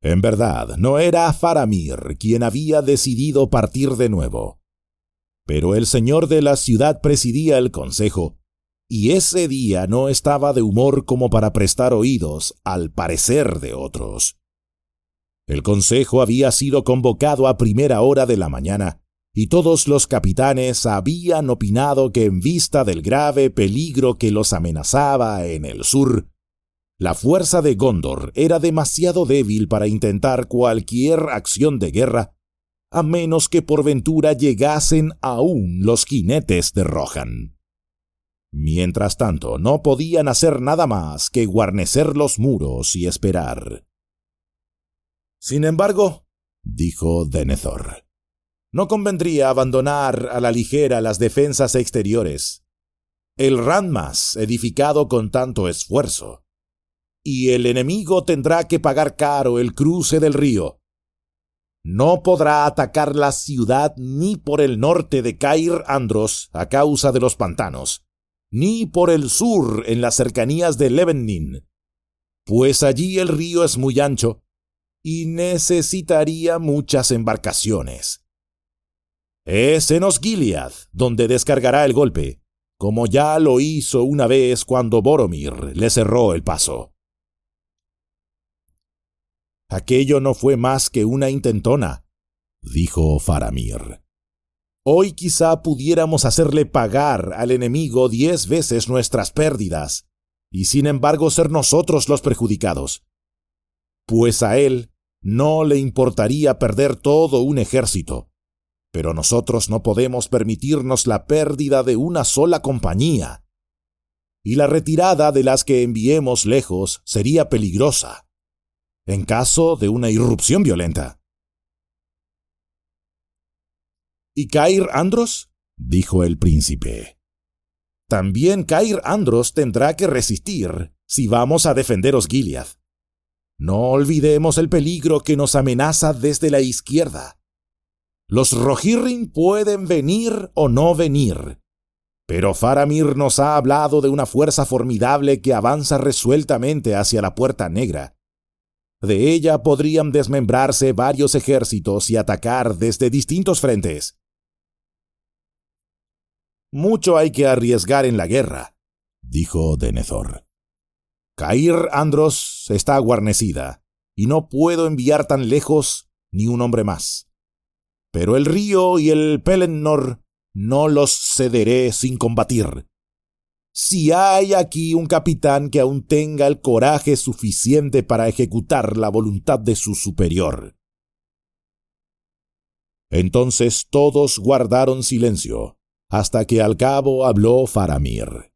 En verdad, no era Faramir quien había decidido partir de nuevo. Pero el señor de la ciudad presidía el consejo, y ese día no estaba de humor como para prestar oídos al parecer de otros. El consejo había sido convocado a primera hora de la mañana, y todos los capitanes habían opinado que en vista del grave peligro que los amenazaba en el sur, la fuerza de Gondor era demasiado débil para intentar cualquier acción de guerra, a menos que por ventura llegasen aún los jinetes de Rohan. Mientras tanto, no podían hacer nada más que guarnecer los muros y esperar. Sin embargo, dijo Denethor, no convendría abandonar a la ligera las defensas exteriores. El Randmas, edificado con tanto esfuerzo, y el enemigo tendrá que pagar caro el cruce del río. No podrá atacar la ciudad ni por el norte de Cair Andros a causa de los pantanos, ni por el sur en las cercanías de Levennin, pues allí el río es muy ancho y necesitaría muchas embarcaciones. Es en Osgiliath donde descargará el golpe, como ya lo hizo una vez cuando Boromir le cerró el paso. Aquello no fue más que una intentona, dijo Faramir. Hoy quizá pudiéramos hacerle pagar al enemigo 10 veces nuestras pérdidas, y sin embargo ser nosotros los perjudicados. Pues a él no le importaría perder todo un ejército, pero nosotros no podemos permitirnos la pérdida de una sola compañía, y la retirada de las que enviemos lejos sería peligrosa en caso de una irrupción violenta. ¿Y Cair Andros? Dijo el príncipe. También Cair Andros tendrá que resistir si vamos a defender Osgiliath. No olvidemos el peligro que nos amenaza desde la izquierda. Los Rohirrim pueden venir o no venir, pero Faramir nos ha hablado de una fuerza formidable que avanza resueltamente hacia la Puerta Negra. De ella podrían desmembrarse varios ejércitos y atacar desde distintos frentes. Mucho hay que arriesgar en la guerra, dijo Denethor. Cair Andros está guarnecida, y no puedo enviar tan lejos ni un hombre más. Pero el río y el Pelennor no los cederé sin combatir. Si hay aquí un capitán que aún tenga el coraje suficiente para ejecutar la voluntad de su superior. Entonces todos guardaron silencio, hasta que al cabo habló Faramir.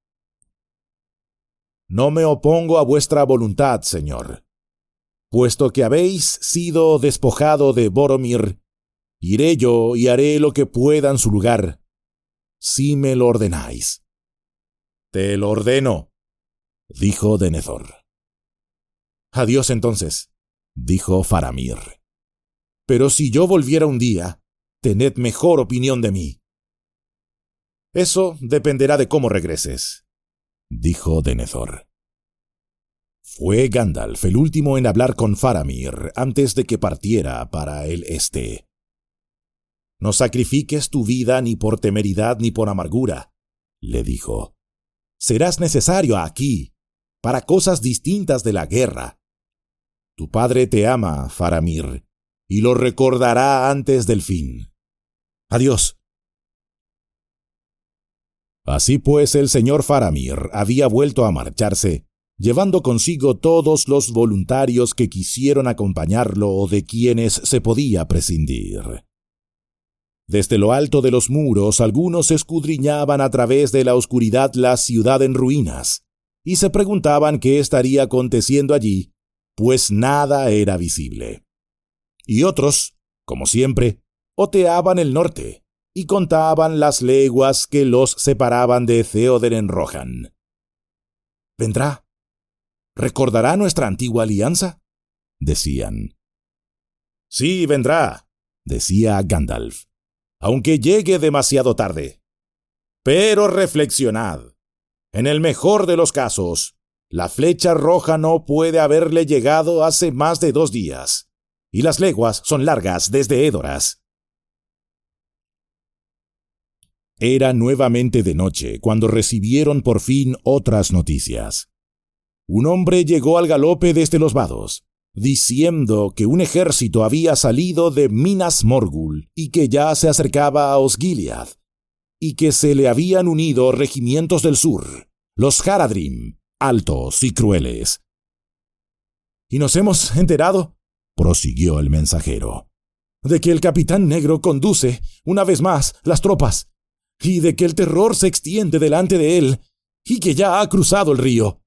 No me opongo a vuestra voluntad, señor. Puesto que habéis sido despojado de Boromir, iré yo y haré lo que pueda en su lugar, si me lo ordenáis. Te lo ordeno, dijo Denethor. Adiós entonces, dijo Faramir. Pero si yo volviera un día, tened mejor opinión de mí. Eso dependerá de cómo regreses, dijo Denethor. Fue Gandalf el último en hablar con Faramir antes de que partiera para el este. No sacrifiques tu vida ni por temeridad ni por amargura, le dijo. Serás necesario aquí, para cosas distintas de la guerra. Tu padre te ama, Faramir, y lo recordará antes del fin. Adiós. Así pues, el señor Faramir había vuelto a marcharse, llevando consigo todos los voluntarios que quisieron acompañarlo o de quienes se podía prescindir. Desde lo alto de los muros algunos escudriñaban a través de la oscuridad la ciudad en ruinas, y se preguntaban qué estaría aconteciendo allí, pues nada era visible. Y otros, como siempre, oteaban el norte, y contaban las leguas que los separaban de Theoden en Rohan. ¿Vendrá? ¿Recordará nuestra antigua alianza?, decían. Sí, vendrá, decía Gandalf, aunque llegue demasiado tarde. Pero reflexionad. En el mejor de los casos, la flecha roja no puede haberle llegado hace más de 2 días. y las leguas son largas desde Édoras. Era nuevamente de noche cuando recibieron por fin otras noticias. Un hombre llegó al galope desde los vados, diciendo que un ejército había salido de Minas Morgul y que ya se acercaba a Osgiliath, y que se le habían unido regimientos del sur, los Haradrim, altos y crueles. «Y nos hemos enterado», prosiguió el mensajero, «de que el Capitán Negro conduce, una vez más, las tropas, y de que el terror se extiende delante de él, y que ya ha cruzado el río».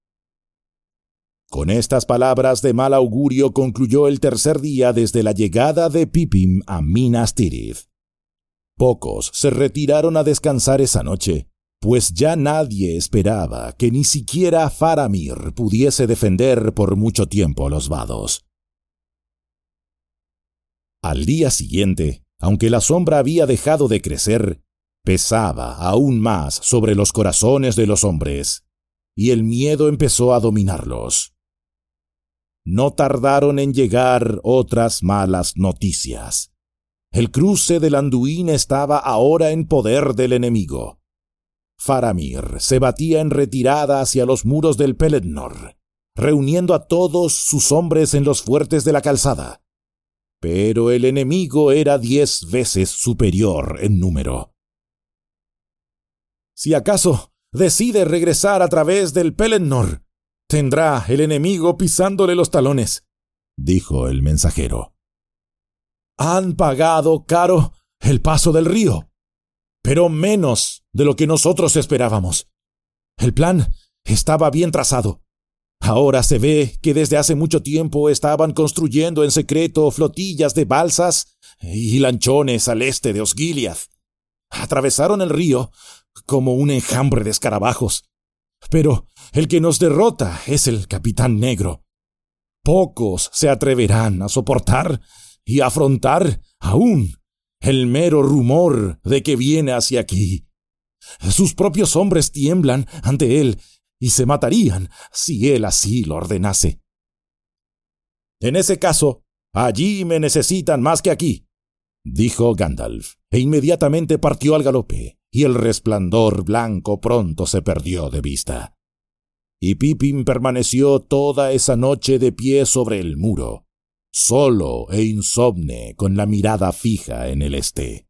Con estas palabras de mal augurio concluyó el tercer día desde la llegada de Pippin a Minas Tirith. Pocos se retiraron a descansar esa noche, pues ya nadie esperaba que ni siquiera Faramir pudiese defender por mucho tiempo los vados. Al día siguiente, aunque la sombra había dejado de crecer, pesaba aún más sobre los corazones de los hombres, y el miedo empezó a dominarlos. No tardaron en llegar otras malas noticias. El cruce del Anduin estaba ahora en poder del enemigo. Faramir se batía en retirada hacia los muros del Pelennor, reuniendo a todos sus hombres en los fuertes de la calzada. Pero el enemigo era 10 veces superior en número. «Si acaso decide regresar a través del Pelennor, tendrá el enemigo pisándole los talones», dijo el mensajero. «Han pagado caro el paso del río, pero menos de lo que nosotros esperábamos. El plan estaba bien trazado. Ahora se ve que desde hace mucho tiempo estaban construyendo en secreto flotillas de balsas y lanchones al este de Osgiliath. Atravesaron el río como un enjambre de escarabajos. Pero el que nos derrota es el Capitán Negro. Pocos se atreverán a soportar y afrontar aún el mero rumor de que viene hacia aquí. Sus propios hombres tiemblan ante él y se matarían si él así lo ordenase. En ese caso, allí me necesitan más que aquí», dijo Gandalf, e inmediatamente partió al galope, y el resplandor blanco pronto se perdió de vista. Y Pippin permaneció toda esa noche de pie sobre el muro, solo e insomne, con la mirada fija en el este.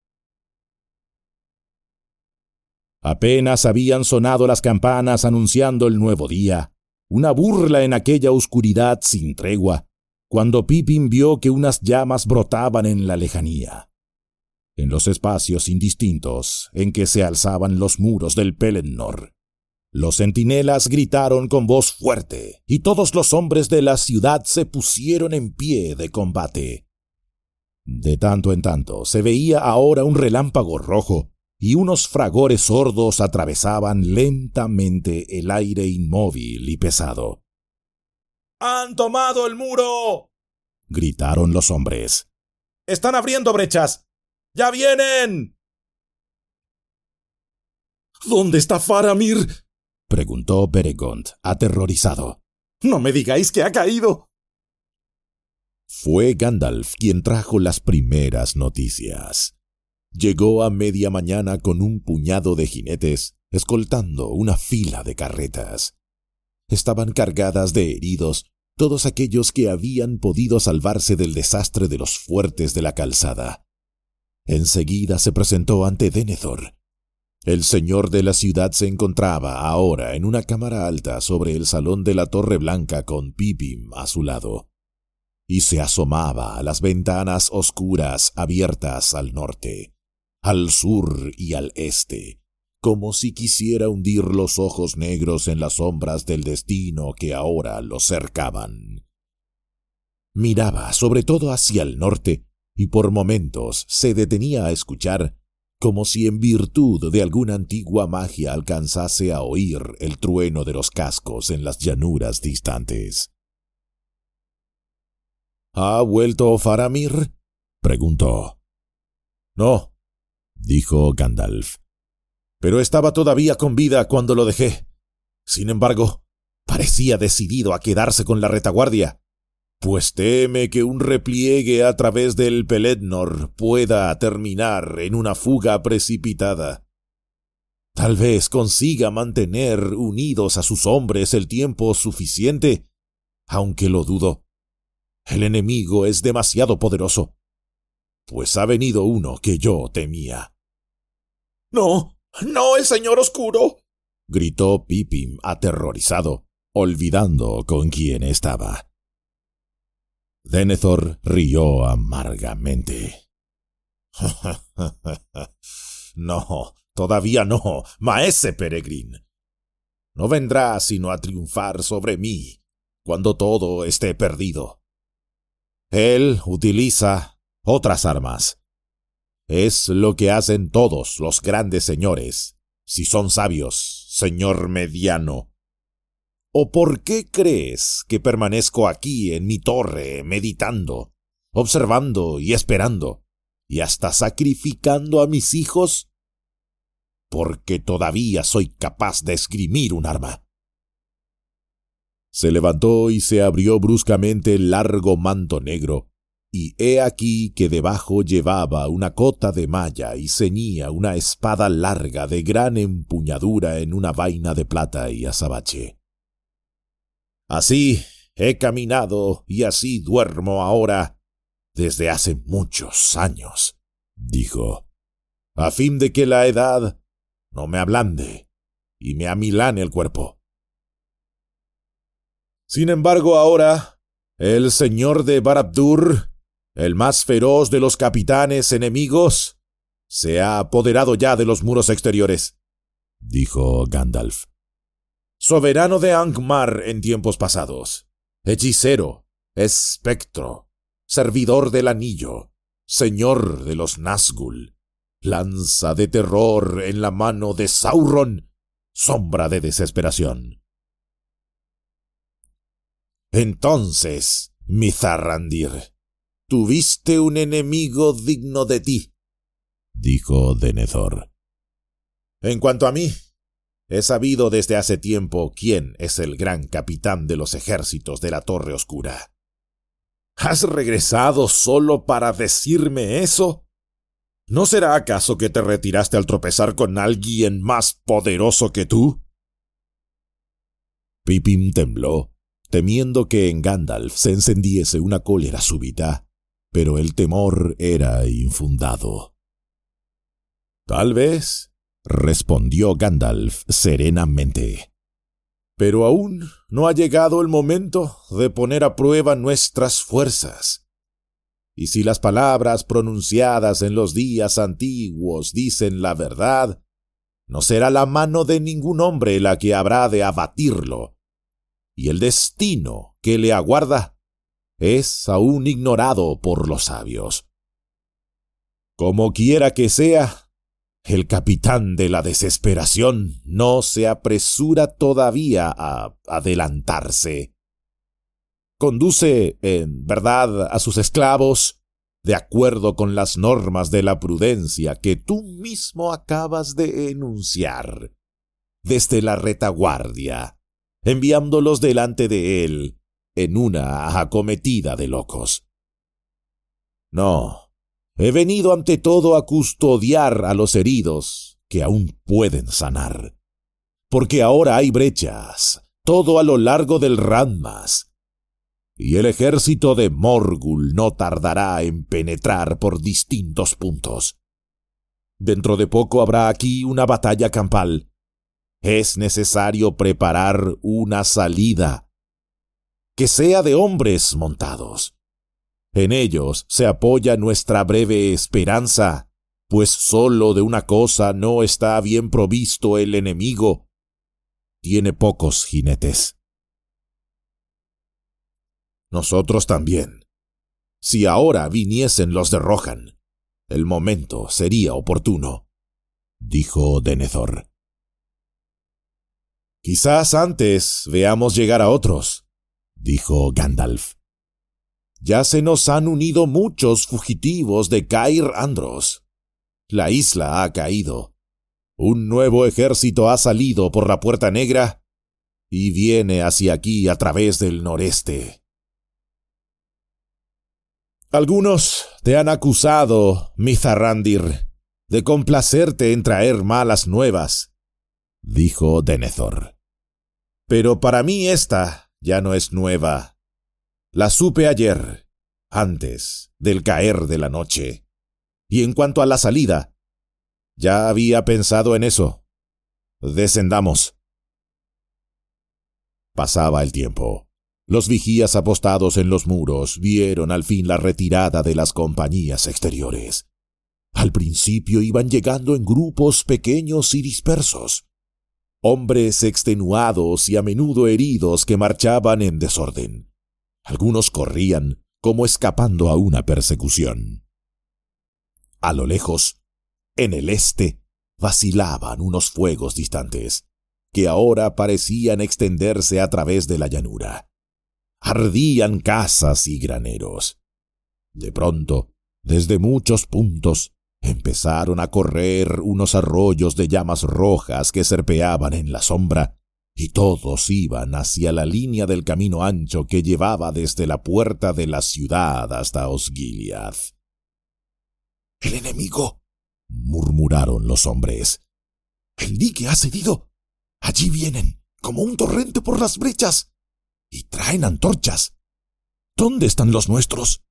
Apenas habían sonado las campanas anunciando el nuevo día, una burla en aquella oscuridad sin tregua, cuando Pippin vio que unas llamas brotaban en la lejanía. En los espacios indistintos en que se alzaban los muros del Pelennor, los centinelas gritaron con voz fuerte, y todos los hombres de la ciudad se pusieron en pie de combate. De tanto en tanto se veía ahora un relámpago rojo, y unos fragores sordos atravesaban lentamente el aire inmóvil y pesado. «¡Han tomado el muro!», gritaron los hombres. «¡Están abriendo brechas! ¡Ya vienen!». «¿Dónde está Faramir?», preguntó Beregond, aterrorizado. «¡No me digáis que ha caído!». Fue Gandalf quien trajo las primeras noticias. Llegó a media mañana con un puñado de jinetes, escoltando una fila de carretas. Estaban cargadas de heridos, todos aquellos que habían podido salvarse del desastre de los fuertes de la calzada. Enseguida se presentó ante Denethor. El señor de la ciudad se encontraba ahora en una cámara alta sobre el salón de la Torre Blanca con Pippin a su lado, y se asomaba a las ventanas oscuras abiertas al norte, al sur y al este, como si quisiera hundir los ojos negros en las sombras del destino que ahora lo cercaban. Miraba sobre todo hacia el norte, y por momentos se detenía a escuchar, como si en virtud de alguna antigua magia alcanzase a oír el trueno de los cascos en las llanuras distantes. —¿Ha vuelto Faramir? —preguntó. —No —dijo Gandalf—, pero estaba todavía con vida cuando lo dejé. Sin embargo, parecía decidido a quedarse con la retaguardia. pues teme que un repliegue a través del Pelennor pueda terminar en una fuga precipitada. Tal vez consiga mantener unidos a sus hombres el tiempo suficiente, aunque lo dudo. El enemigo es demasiado poderoso, pues ha venido uno que yo temía.
¡No! ¡No, el señor oscuro!,
gritó Pippin aterrorizado, olvidando con quién estaba. Denethor rió amargamente. No, todavía no, maese Peregrin. No vendrá sino a triunfar sobre mí cuando todo esté perdido. Él utiliza otras armas. Es lo que hacen todos los grandes señores, si son sabios, señor mediano. ¿O por qué crees que permanezco aquí en mi torre meditando, observando y esperando, y hasta sacrificando a mis hijos? Porque todavía soy capaz de esgrimir un arma. Se levantó y se abrió bruscamente el largo manto negro, y he aquí que debajo llevaba una cota de malla y ceñía una espada larga de gran empuñadura en una vaina de plata y azabache. Así he caminado y así duermo ahora desde hace muchos años, dijo, a fin de que la edad no me ablande y me amilane el cuerpo. Sin embargo, ahora, el señor de Barad-dûr, el más feroz de los capitanes enemigos, se ha apoderado ya de los muros exteriores, dijo Gandalf. Soberano de Angmar en tiempos pasados, hechicero, espectro, servidor del anillo, señor de los Nazgûl, lanza de terror en la mano de Sauron, sombra de desesperación. Entonces, Mithrandir, tuviste un enemigo digno de ti, dijo Denethor. En cuanto a mí, he sabido desde hace tiempo quién es el gran capitán de los ejércitos de la Torre Oscura. ¿Has regresado solo para decirme eso? ¿No será acaso que te retiraste al tropezar con alguien más poderoso que tú? Pippin tembló, temiendo que en Gandalf se encendiese una cólera súbita, pero el temor era infundado. Tal vez, respondió Gandalf serenamente. Pero aún no ha llegado el momento de poner a prueba nuestras fuerzas. Y si las palabras pronunciadas en los días antiguos dicen la verdad, no será la mano de ningún hombre la que habrá de abatirlo, y el destino que le aguarda es aún ignorado por los sabios. Como quiera que sea, el capitán de la desesperación no se apresura todavía a adelantarse. Conduce, en verdad, a sus esclavos, de acuerdo con las normas de la prudencia que tú mismo acabas de enunciar, desde la retaguardia, enviándolos delante de él en una acometida de locos. No, he venido ante todo a custodiar a los heridos que aún pueden sanar, porque ahora hay brechas, todo a lo largo del Randmas, y el ejército de Morgul no tardará en penetrar por distintos puntos. Dentro de poco habrá aquí una batalla campal. Es necesario preparar una salida, que sea de hombres montados. En ellos se apoya nuestra breve esperanza, pues solo de una cosa no está bien provisto el enemigo. Tiene pocos jinetes. Nosotros también. Si ahora viniesen los de Rohan, el momento sería oportuno, dijo Denethor. Quizás antes veamos llegar a otros, dijo Gandalf. Ya se nos han unido muchos fugitivos de Cair Andros. La isla ha caído. Un nuevo ejército ha salido por la Puerta Negra y viene hacia aquí a través del noreste. Algunos te han acusado, Mithrandir, de complacerte en traer malas nuevas, dijo Denethor. Pero para mí esta ya no es nueva. La supe ayer, antes del caer de la noche. Y en cuanto a la salida, ya había pensado en eso. Descendamos. Pasaba el tiempo. Los vigías apostados en los muros vieron al fin la retirada de las compañías exteriores. Al principio iban llegando en grupos pequeños y dispersos. Hombres extenuados y a menudo heridos que marchaban en desorden. Algunos corrían como escapando a una persecución. A lo lejos, en el este, vacilaban unos fuegos distantes, que ahora parecían extenderse a través de la llanura. Ardían casas y graneros. De pronto, desde muchos puntos, empezaron a correr unos arroyos de llamas rojas que serpeaban en la sombra, y todos iban hacia la línea del camino ancho que llevaba desde la puerta de la ciudad hasta Osgiliath. «¡El enemigo!», murmuraron los hombres. «El dique ha cedido. Allí vienen, como un torrente por las brechas. Y traen antorchas. ¿Dónde están los nuestros?».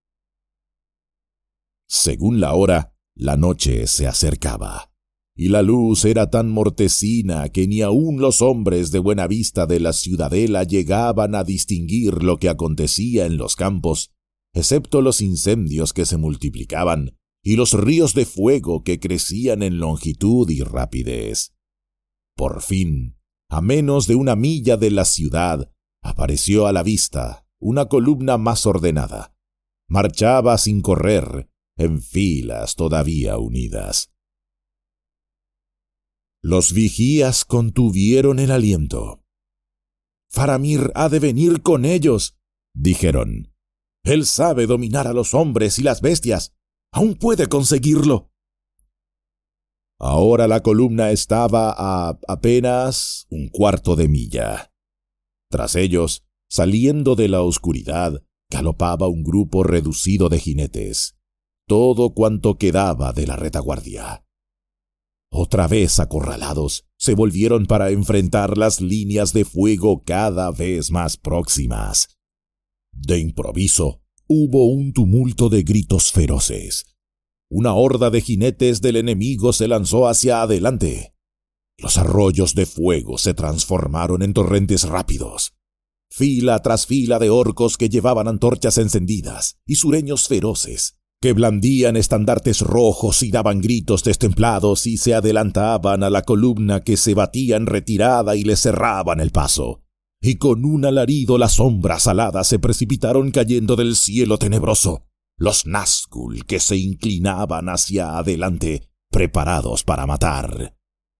Según la hora, la noche se acercaba, y la luz era tan mortecina que ni aun los hombres de buena vista de la ciudadela llegaban a distinguir lo que acontecía en los campos, excepto los incendios que se multiplicaban y los ríos de fuego que crecían en longitud y rapidez. Por fin, a menos de 1 milla de la ciudad, apareció a la vista una columna más ordenada. Marchaba sin correr, en filas todavía unidas. Los vigías contuvieron el aliento. «Faramir ha de venir con ellos», dijeron. «Él sabe dominar a los hombres y las bestias. Aún puede conseguirlo». Ahora la columna estaba a apenas 1/4 de milla. Tras ellos, saliendo de la oscuridad, galopaba un grupo reducido de jinetes, todo cuanto quedaba de la retaguardia. Otra vez acorralados, se volvieron para enfrentar las líneas de fuego cada vez más próximas. De improviso, hubo un tumulto de gritos feroces. Una horda de jinetes del enemigo se lanzó hacia adelante. Los arroyos de fuego se transformaron en torrentes rápidos. Fila tras fila de orcos que llevaban antorchas encendidas y sureños feroces, que blandían estandartes rojos y daban gritos destemplados y se adelantaban a la columna que se batía en retirada y le cerraban el paso. Y con un alarido las sombras aladas se precipitaron cayendo del cielo tenebroso. Los Nazgûl que se inclinaban hacia adelante, preparados para matar.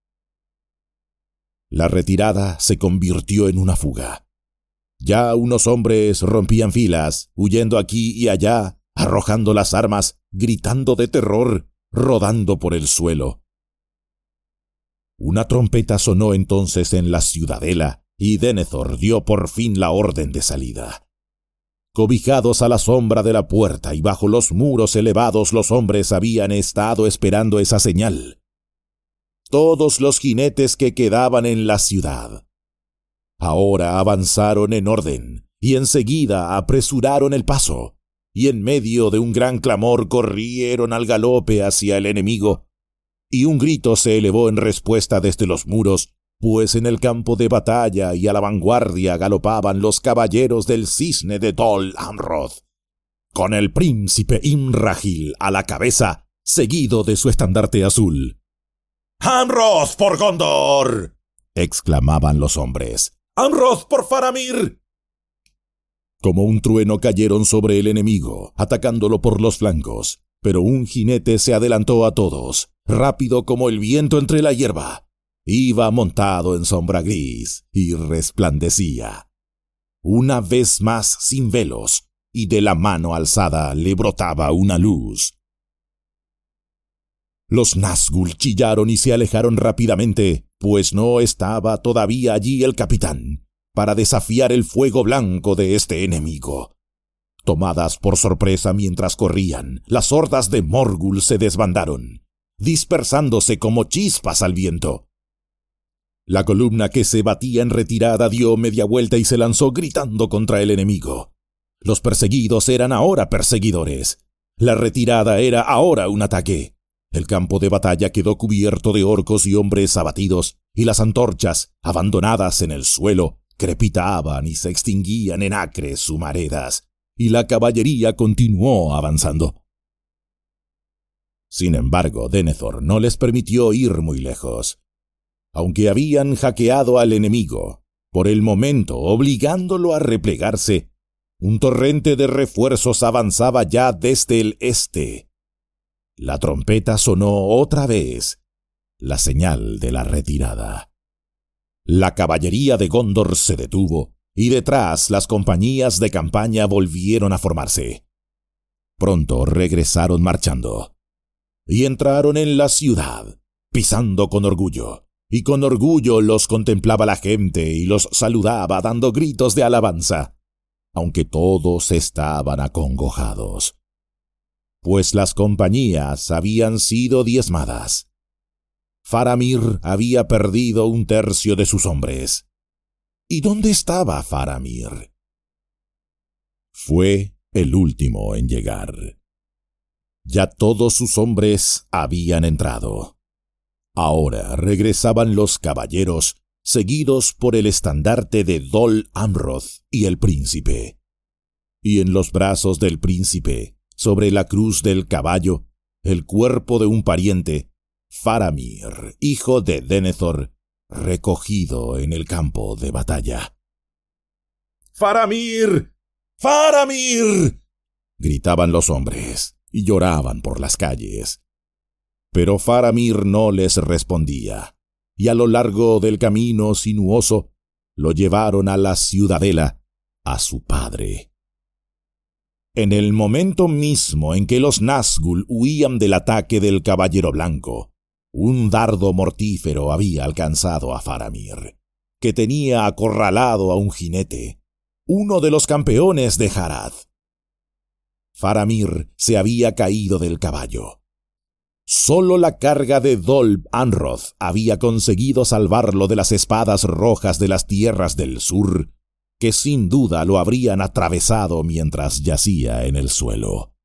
La retirada se convirtió en una fuga. Ya unos hombres rompían filas, huyendo aquí y allá, arrojando las armas, gritando de terror, rodando por el suelo. Una trompeta sonó entonces en la ciudadela, y Denethor dio por fin la orden de salida. Cobijados a la sombra de la puerta y bajo los muros elevados, los hombres habían estado esperando esa señal. Todos los jinetes que quedaban en la ciudad ahora avanzaron en orden y enseguida apresuraron el paso, y en medio de un gran clamor corrieron al galope hacia el enemigo, y un grito se elevó en respuesta desde los muros, pues en el campo de batalla y a la vanguardia galopaban los caballeros del cisne de Dol Amroth, con el príncipe Imrahil a la cabeza, seguido de su estandarte azul. «¡Amroth por Gondor!», exclamaban los hombres. «¡Amroth por Faramir!». Como un trueno cayeron sobre el enemigo, atacándolo por los flancos, pero un jinete se adelantó a todos, rápido como el viento entre la hierba. Iba montado en sombra gris y resplandecía. Una vez más sin velos, y de la mano alzada le brotaba una luz. Los Nazgûl chillaron y se alejaron rápidamente, pues no estaba todavía allí el capitán, para desafiar el fuego blanco de este enemigo. Tomadas por sorpresa mientras corrían, las hordas de Morgul se desbandaron, dispersándose como chispas al viento. La columna que se batía en retirada dio media vuelta y se lanzó gritando contra el enemigo. Los perseguidos eran ahora perseguidores. La retirada era ahora un ataque. El campo de batalla quedó cubierto de orcos y hombres abatidos, y las antorchas, abandonadas en el suelo, crepitaban y se extinguían en acres humaredas, y la caballería continuó avanzando. Sin embargo, Denethor no les permitió ir muy lejos. Aunque habían hackeado al enemigo, por el momento obligándolo a replegarse, un torrente de refuerzos avanzaba ya desde el este. La trompeta sonó otra vez, la señal de la retirada. La caballería de Gondor se detuvo, y detrás las compañías de campaña volvieron a formarse. Pronto regresaron marchando, y entraron en la ciudad, pisando con orgullo. Y con orgullo los contemplaba la gente y los saludaba dando gritos de alabanza, aunque todos estaban acongojados, pues las compañías habían sido diezmadas. Faramir había perdido 1/3 de sus hombres. ¿Y dónde estaba Faramir? Fue el último en llegar. Ya todos sus hombres habían entrado. Ahora regresaban los caballeros, seguidos por el estandarte de Dol Amroth y el príncipe. Y en los brazos del príncipe, sobre la cruz del caballo, el cuerpo de un pariente, Faramir, hijo de Denethor, recogido en el campo de batalla. ¡Faramir! ¡Faramir!, gritaban los hombres, y lloraban por las calles. Pero Faramir no les respondía, y a lo largo del camino sinuoso lo llevaron a la ciudadela, a su padre. En el momento mismo en que los Nazgûl huían del ataque del Caballero Blanco, un dardo mortífero había alcanzado a Faramir, que tenía acorralado a un jinete, uno de los campeones de Harad. Faramir se había caído del caballo. Solo la carga de Dol Amroth había conseguido salvarlo de las espadas rojas de las tierras del sur, que sin duda lo habrían atravesado mientras yacía en el suelo.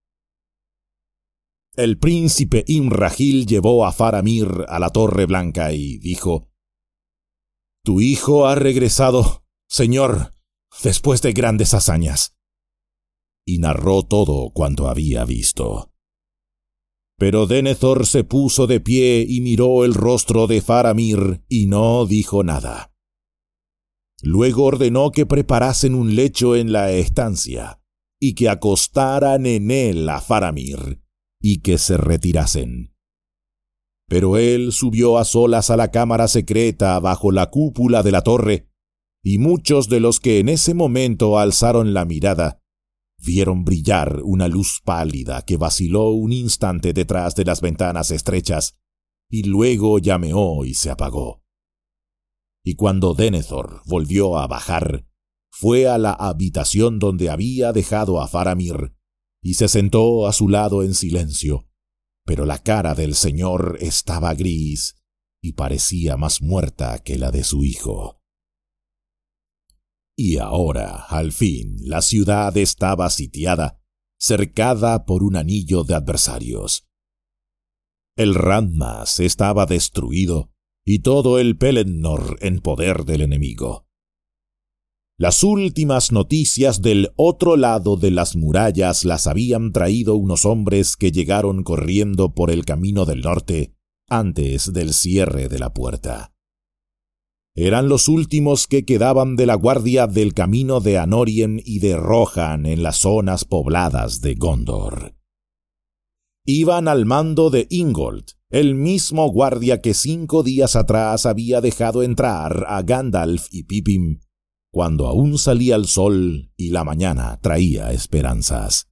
El príncipe Imrahil llevó a Faramir a la Torre Blanca y dijo: «Tu hijo ha regresado, señor, después de grandes hazañas». Y narró todo cuanto había visto. Pero Denethor se puso de pie y miró el rostro de Faramir y no dijo nada. Luego ordenó que preparasen un lecho en la estancia y que acostaran en él a Faramir y que se retirasen. Pero él subió a solas a la cámara secreta bajo la cúpula de la torre, y muchos de los que en ese momento alzaron la mirada vieron brillar una luz pálida que vaciló un instante detrás de las ventanas estrechas, y luego llameó y se apagó. Y cuando Denethor volvió a bajar, fue a la habitación donde había dejado a Faramir, y se sentó a su lado en silencio, pero la cara del señor estaba gris y parecía más muerta que la de su hijo. Y ahora, al fin, la ciudad estaba sitiada, cercada por un anillo de adversarios. El Randmas estaba destruido, y todo el Pelennor en poder del enemigo. Las últimas noticias del otro lado de las murallas las habían traído unos hombres que llegaron corriendo por el camino del norte antes del cierre de la puerta. Eran los últimos que quedaban de la guardia del camino de Anórien y de Rohan en las zonas pobladas de Gondor. Iban al mando de Ingold, el mismo guardia que 5 días atrás había dejado entrar a Gandalf y Pippin, cuando aún salía el sol y la mañana traía esperanzas.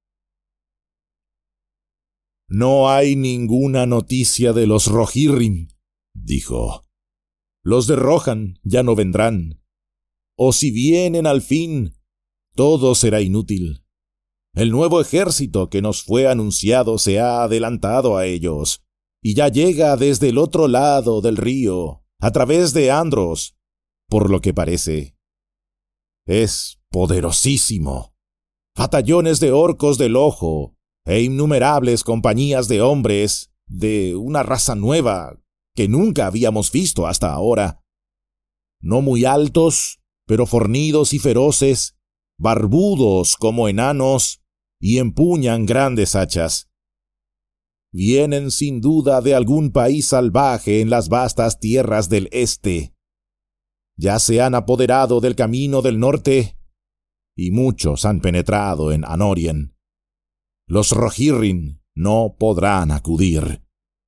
«No hay ninguna noticia de los Rohirrim», dijo. «Los de Rohan ya no vendrán. O si vienen al fin, todo será inútil. El nuevo ejército que nos fue anunciado se ha adelantado a ellos, y ya llega desde el otro lado del río, a través de Andros, por lo que parece. Es poderosísimo. Batallones de orcos del ojo, e innumerables compañías de hombres de una raza nueva que nunca habíamos visto hasta ahora. No muy altos, pero fornidos y feroces, barbudos como enanos, y empuñan grandes hachas. Vienen sin duda de algún país salvaje en las vastas tierras del este. Ya se han apoderado del camino del norte, y muchos han penetrado en Anorien. Los Rohirrim no podrán acudir.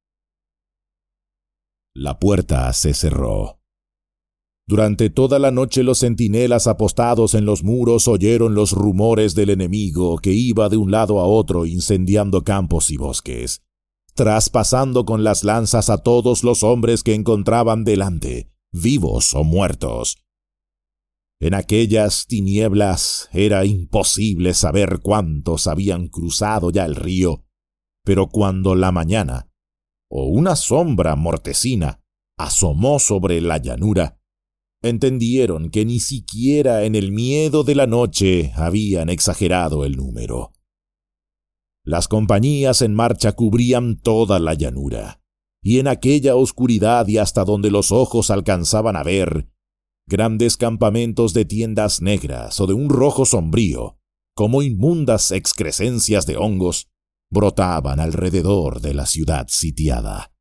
La puerta se cerró. Durante toda la noche los centinelas apostados en los muros oyeron los rumores del enemigo que iba de un lado a otro incendiando campos y bosques, traspasando con las lanzas a todos los hombres que encontraban delante, vivos o muertos. En aquellas tinieblas era imposible saber cuántos habían cruzado ya el río, pero cuando la mañana, o una sombra mortecina, asomó sobre la llanura, entendieron que ni siquiera en el miedo de la noche habían exagerado el número. Las compañías en marcha cubrían toda la llanura, y en aquella oscuridad y hasta donde los ojos alcanzaban a ver, grandes campamentos de tiendas negras o de un rojo sombrío, como inmundas excrescencias de hongos, brotaban alrededor de la ciudad sitiada.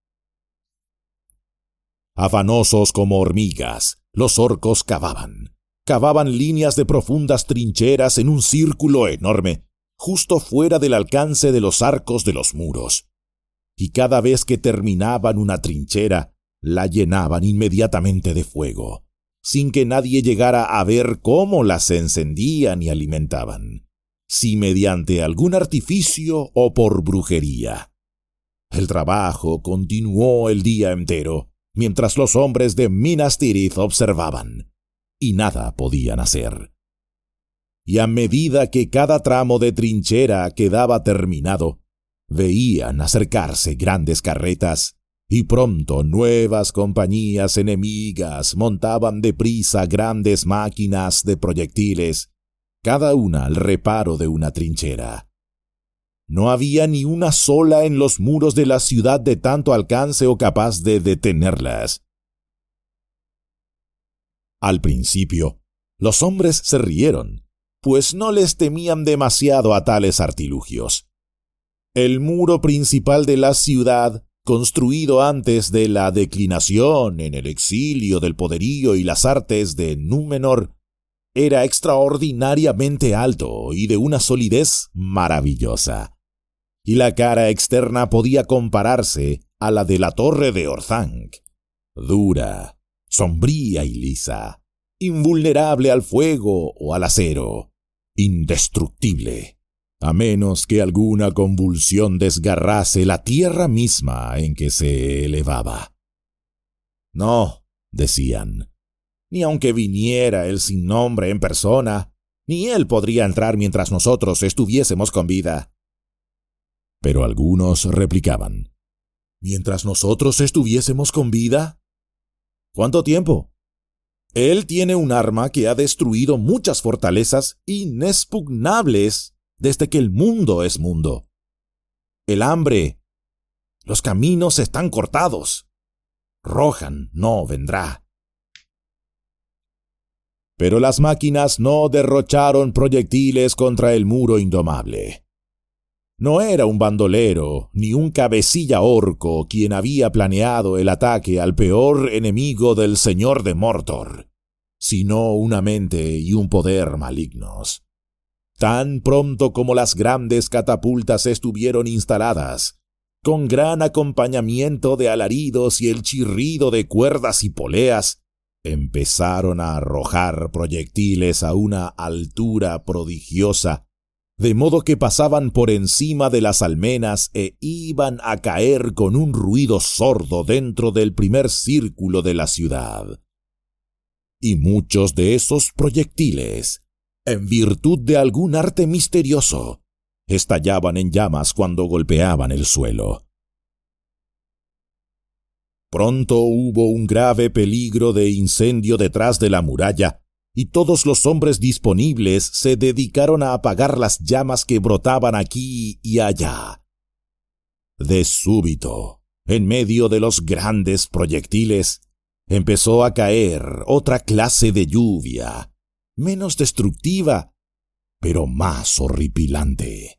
Afanosos como hormigas, los orcos cavaban líneas de profundas trincheras en un círculo enorme, justo fuera del alcance de los arcos de los muros. Y cada vez que terminaban una trinchera, la llenaban inmediatamente de fuego, sin que nadie llegara a ver cómo las encendían y alimentaban, si mediante algún artificio o por brujería. El trabajo continuó el día entero, mientras los hombres de Minas Tirith observaban, y nada podían hacer. Y a medida que cada tramo de trinchera quedaba terminado, veían acercarse grandes carretas, y pronto nuevas compañías enemigas montaban deprisa grandes máquinas de proyectiles, cada una al reparo de una trinchera. No había ni una sola en los muros de la ciudad de tanto alcance o capaz de detenerlas. Al principio, los hombres se rieron, pues no les temían demasiado a tales artilugios. El muro principal de la ciudad, construido antes de la declinación en el exilio del poderío y las artes de Númenor, era extraordinariamente alto y de una solidez maravillosa, y la cara externa podía compararse a la de la torre de Orthanc, dura, sombría y lisa, invulnerable al fuego o al acero, indestructible, a menos que alguna convulsión desgarrase la tierra misma en que se elevaba. No, decían, ni aunque viniera el sin nombre en persona, ni él podría entrar mientras nosotros estuviésemos con vida. Pero algunos replicaban, ¿mientras nosotros estuviésemos con vida? ¿Cuánto tiempo? Él tiene un arma que ha destruido muchas fortalezas inexpugnables desde que el mundo es mundo. El hambre. Los caminos están cortados. Rohan no vendrá. Pero las máquinas no derrocharon proyectiles contra el muro indomable. No era un bandolero ni un cabecilla orco quien había planeado el ataque al peor enemigo del señor de Mordor, sino una mente y un poder malignos. Tan pronto como las grandes catapultas estuvieron instaladas, con gran acompañamiento de alaridos y el chirrido de cuerdas y poleas, empezaron a arrojar proyectiles a una altura prodigiosa, de modo que pasaban por encima de las almenas e iban a caer con un ruido sordo dentro del primer círculo de la ciudad. Y muchos de esos proyectiles en virtud de algún arte misterioso, estallaban en llamas cuando golpeaban el suelo. Pronto hubo un grave peligro de incendio detrás de la muralla, y todos los hombres disponibles se dedicaron a apagar las llamas que brotaban aquí y allá. De súbito, en medio de los grandes proyectiles, empezó a caer otra clase de lluvia, menos destructiva, pero más horripilante.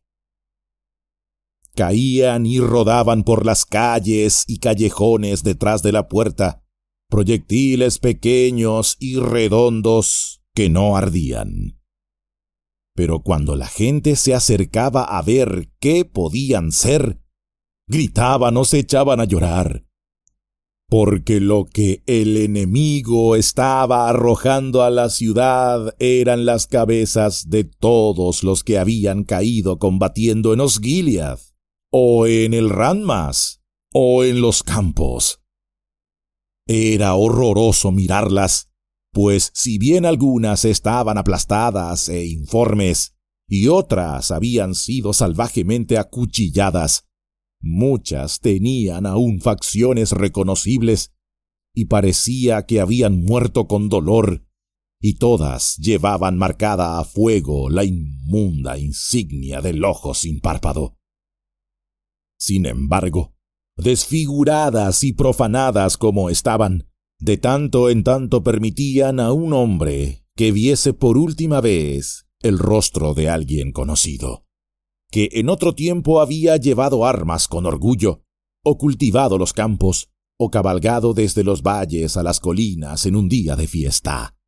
Caían y rodaban por las calles y callejones detrás de la puerta, proyectiles pequeños y redondos que no ardían. Pero cuando la gente se acercaba a ver qué podían ser, gritaban o se echaban a llorar, porque lo que el enemigo estaba arrojando a la ciudad eran las cabezas de todos los que habían caído combatiendo en Osgiliath, o en el Ranmas, o en los campos. Era horroroso mirarlas, pues si bien algunas estaban aplastadas e informes, y otras habían sido salvajemente acuchilladas, muchas tenían aún facciones reconocibles, y parecía que habían muerto con dolor, y todas llevaban marcada a fuego la inmunda insignia del ojo sin párpado. Sin embargo, desfiguradas y profanadas como estaban, de tanto en tanto permitían a un hombre que viese por última vez el rostro de alguien conocido, que en otro tiempo había llevado armas con orgullo, o cultivado los campos, o cabalgado desde los valles a las colinas en un día de fiesta.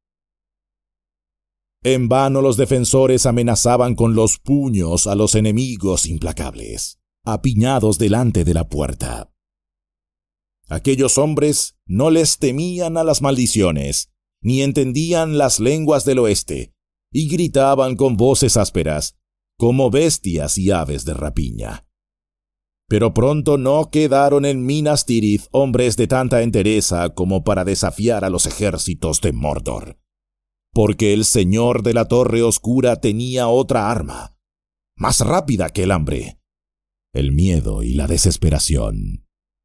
En vano los defensores amenazaban con los puños a los enemigos implacables, apiñados delante de la puerta. Aquellos hombres no les temían a las maldiciones, ni entendían las lenguas del oeste, y gritaban con voces ásperas, como bestias y aves de rapiña. Pero pronto no quedaron en Minas Tirith hombres de tanta entereza como para desafiar a los ejércitos de Mordor, porque el señor de la Torre Oscura tenía otra arma, más rápida que el hambre: el miedo y la desesperación.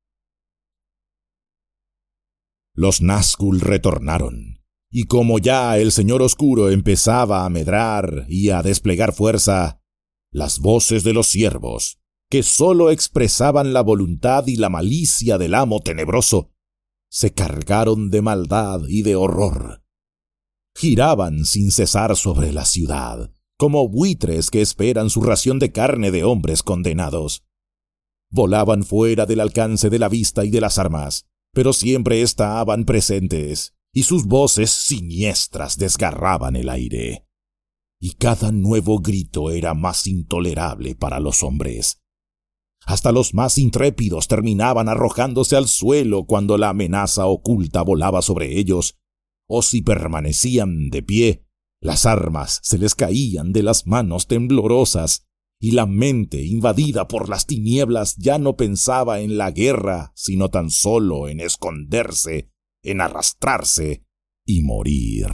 Los Nazgûl retornaron, y como ya el Señor Oscuro empezaba a medrar y a desplegar fuerza, las voces de los siervos, que sólo expresaban la voluntad y la malicia del amo tenebroso, se cargaron de maldad y de horror. Giraban sin cesar sobre la ciudad, como buitres que esperan su ración de carne de hombres condenados. Volaban fuera del alcance de la vista y de las armas, pero siempre estaban presentes, y sus voces siniestras desgarraban el aire. Y cada nuevo grito era más intolerable para los hombres. Hasta los más intrépidos terminaban arrojándose al suelo cuando la amenaza oculta volaba sobre ellos, o si permanecían de pie, las armas se les caían de las manos temblorosas, y la mente, invadida por las tinieblas, ya no pensaba en la guerra, sino tan solo en esconderse, en arrastrarse y morir.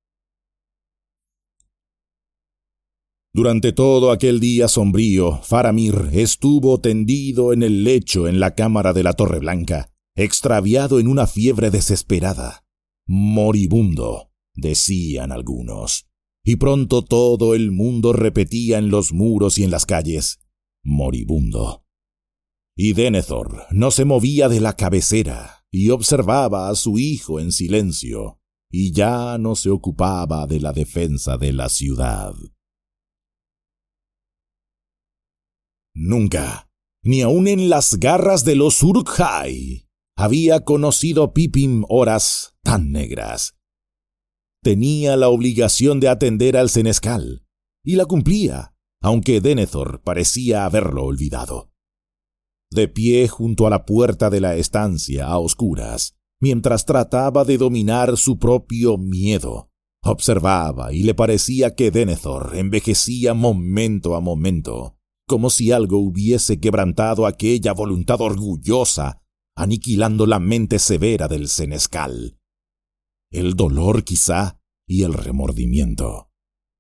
Durante todo aquel día sombrío, Faramir estuvo tendido en el lecho en la cámara de la Torre Blanca, extraviado en una fiebre desesperada. Moribundo, decían algunos, y pronto todo el mundo repetía en los muros y en las calles: moribundo. Y Denethor no se movía de la cabecera y observaba a su hijo en silencio, y ya no se ocupaba de la defensa de la ciudad. Nunca, ni aun en las garras de los Uruk-hai, había conocido Pippin horas tan negras. Tenía la obligación de atender al senescal, y la cumplía, aunque Denethor parecía haberlo olvidado. De pie junto a la puerta de la estancia a oscuras, mientras trataba de dominar su propio miedo, observaba y le parecía que Denethor envejecía momento a momento, como si algo hubiese quebrantado aquella voluntad orgullosa, aniquilando la mente severa del senescal. El dolor quizá y el remordimiento.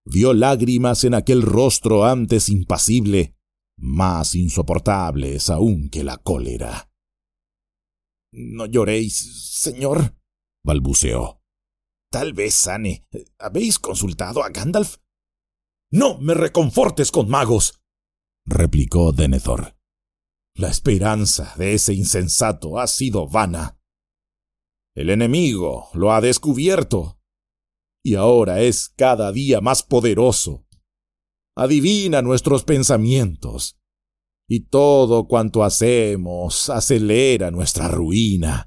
vio lágrimas en aquel rostro antes impasible, más insoportables aún que la cólera.
«No lloréis, señor», balbuceó. «Tal vez sane. ¿Habéis consultado a Gandalf?»
«No me reconfortes con magos», replicó Denethor. «La esperanza de ese insensato ha sido vana. El enemigo lo ha descubierto, y ahora es cada día más poderoso. Adivina nuestros pensamientos, y todo cuanto hacemos acelera nuestra ruina.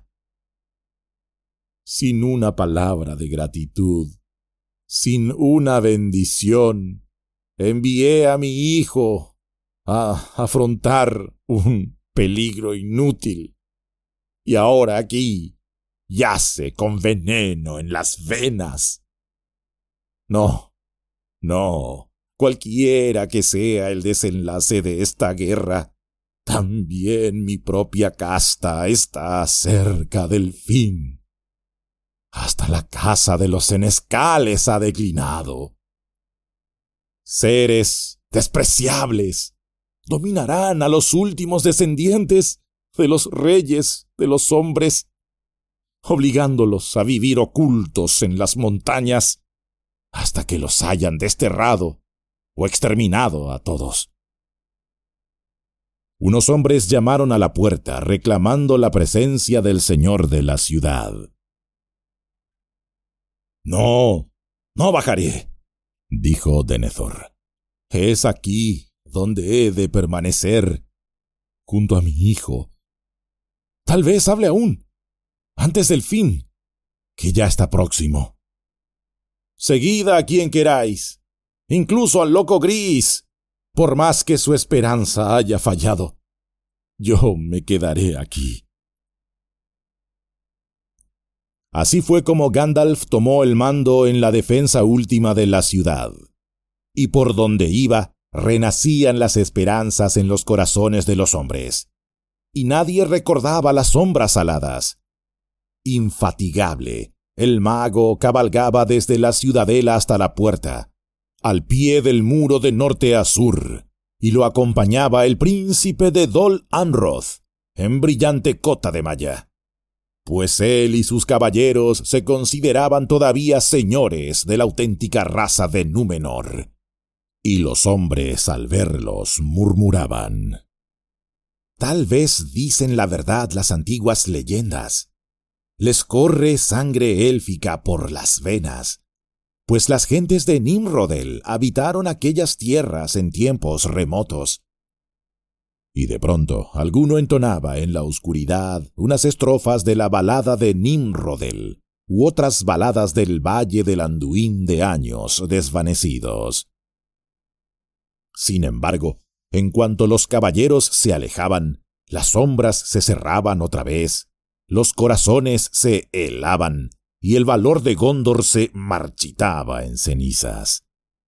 Sin una palabra de gratitud, sin una bendición, envié a mi hijo a afrontar un peligro inútil, y ahora aquí yace con veneno en las venas. No, cualquiera que sea el desenlace de esta guerra, también mi propia casta está cerca del fin. Hasta la casa de los senescales ha declinado. Seres despreciables dominarán a los últimos descendientes de los reyes de los hombres, obligándolos a vivir ocultos en las montañas hasta que los hayan desterrado o exterminado a todos. Unos hombres llamaron a la puerta reclamando la presencia del señor de la ciudad. No bajaré, dijo Denethor. Es aquí donde he de permanecer, junto a mi hijo. Tal vez hable aún, antes del fin, que ya está próximo. Seguid a quien queráis, incluso al loco gris, por más que su esperanza haya fallado. Yo me quedaré aquí. Así fue como Gandalf tomó el mando en la defensa última de la ciudad, y por donde iba renacían las esperanzas en los corazones de los hombres, y nadie recordaba las sombras aladas. Infatigable, el mago cabalgaba desde la ciudadela hasta la puerta, al pie del muro de norte a sur, y lo acompañaba el príncipe de Dol Amroth, en brillante cota de malla, pues él y sus caballeros se consideraban todavía señores de la auténtica raza de Númenor, y los hombres al verlos murmuraban: «Tal vez dicen la verdad las antiguas leyendas. Les corre sangre élfica por las venas, pues las gentes de Nimrodel habitaron aquellas tierras en tiempos remotos». Y de pronto alguno entonaba en la oscuridad unas estrofas de la balada de Nimrodel, u otras baladas del Valle del Anduin de años desvanecidos. Sin embargo, en cuanto los caballeros se alejaban, las sombras se cerraban otra vez, los corazones se helaban, y el valor de Gondor se marchitaba en cenizas.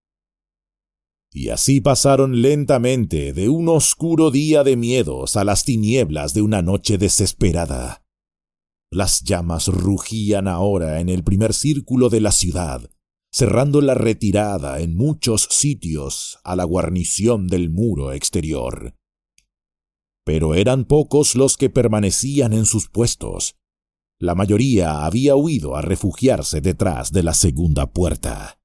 Y así pasaron lentamente de un oscuro día de miedos a las tinieblas de una noche desesperada. Las llamas rugían ahora en el primer círculo de la ciudad, cerrando la retirada en muchos sitios a la guarnición del muro exterior. Pero eran pocos los que permanecían en sus puestos. La mayoría había huido a refugiarse detrás de la segunda puerta.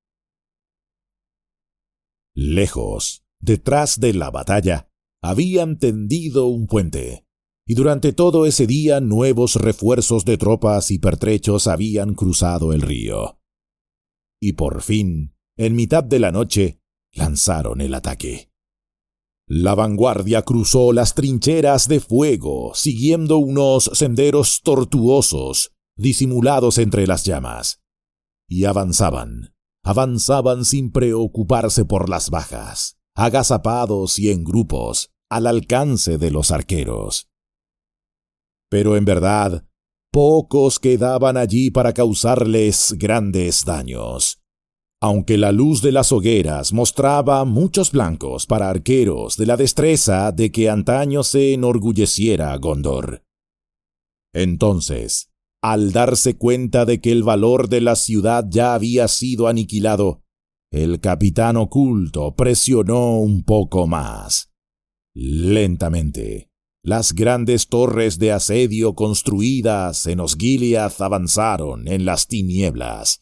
Lejos, detrás de la batalla, habían tendido un puente, y durante todo ese día nuevos refuerzos de tropas y pertrechos habían cruzado el río. Y por fin, en mitad de la noche, lanzaron el ataque. La vanguardia cruzó las trincheras de fuego, siguiendo unos senderos tortuosos, disimulados entre las llamas, y avanzaban sin preocuparse por las bajas, agazapados y en grupos, al alcance de los arqueros. Pero en verdad, pocos quedaban allí para causarles grandes daños, aunque la luz de las hogueras mostraba muchos blancos para arqueros de la destreza de que antaño se enorgulleciera Gondor. Entonces, al darse cuenta de que el valor de la ciudad ya había sido aniquilado, el capitán oculto presionó un poco más. Lentamente, las grandes torres de asedio construidas en Osgiliath avanzaron en las tinieblas.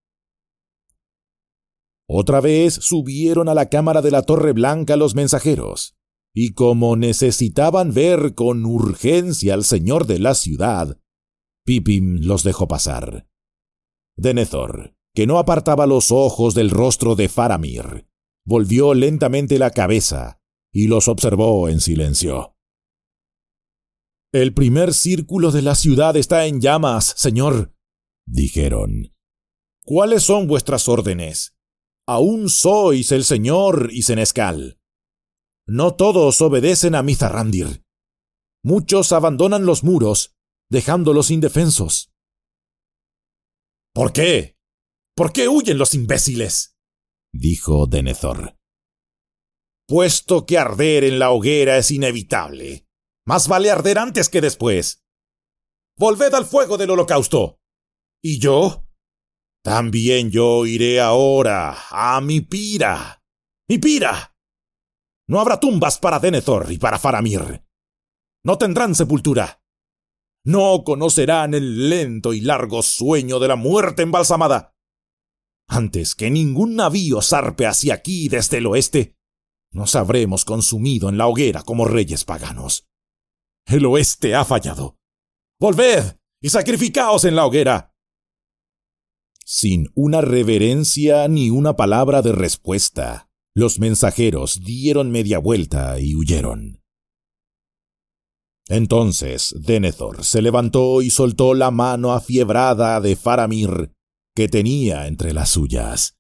Otra vez subieron a la cámara de la Torre Blanca los mensajeros, y como necesitaban ver con urgencia al señor de la ciudad, Pippin los dejó pasar. Denethor, que no apartaba los ojos del rostro de Faramir, volvió lentamente la cabeza y los observó en silencio. «El primer círculo de la ciudad está en llamas, señor», dijeron. «¿Cuáles son vuestras órdenes? Aún sois el señor y Senescal. No todos obedecen a Mithrandir. Muchos abandonan los muros, dejándolos indefensos». «¿Por qué? ¿Por qué huyen los imbéciles?», dijo Denethor. «Puesto que arder en la hoguera es inevitable, más vale arder antes que después. Volved al fuego del holocausto. ¿Y yo? También yo iré ahora a mi pira. ¡Mi pira! No habrá tumbas para Denethor y para Faramir. No tendrán sepultura. No conocerán el lento y largo sueño de la muerte embalsamada. Antes que ningún navío zarpe hacia aquí desde el oeste, nos habremos consumido en la hoguera como reyes paganos. El oeste ha fallado. ¡Volved y sacrificaos en la hoguera!». Sin una reverencia ni una palabra de respuesta, los mensajeros dieron media vuelta y huyeron. Entonces Denethor se levantó y soltó la mano afiebrada de Faramir, que tenía entre las suyas.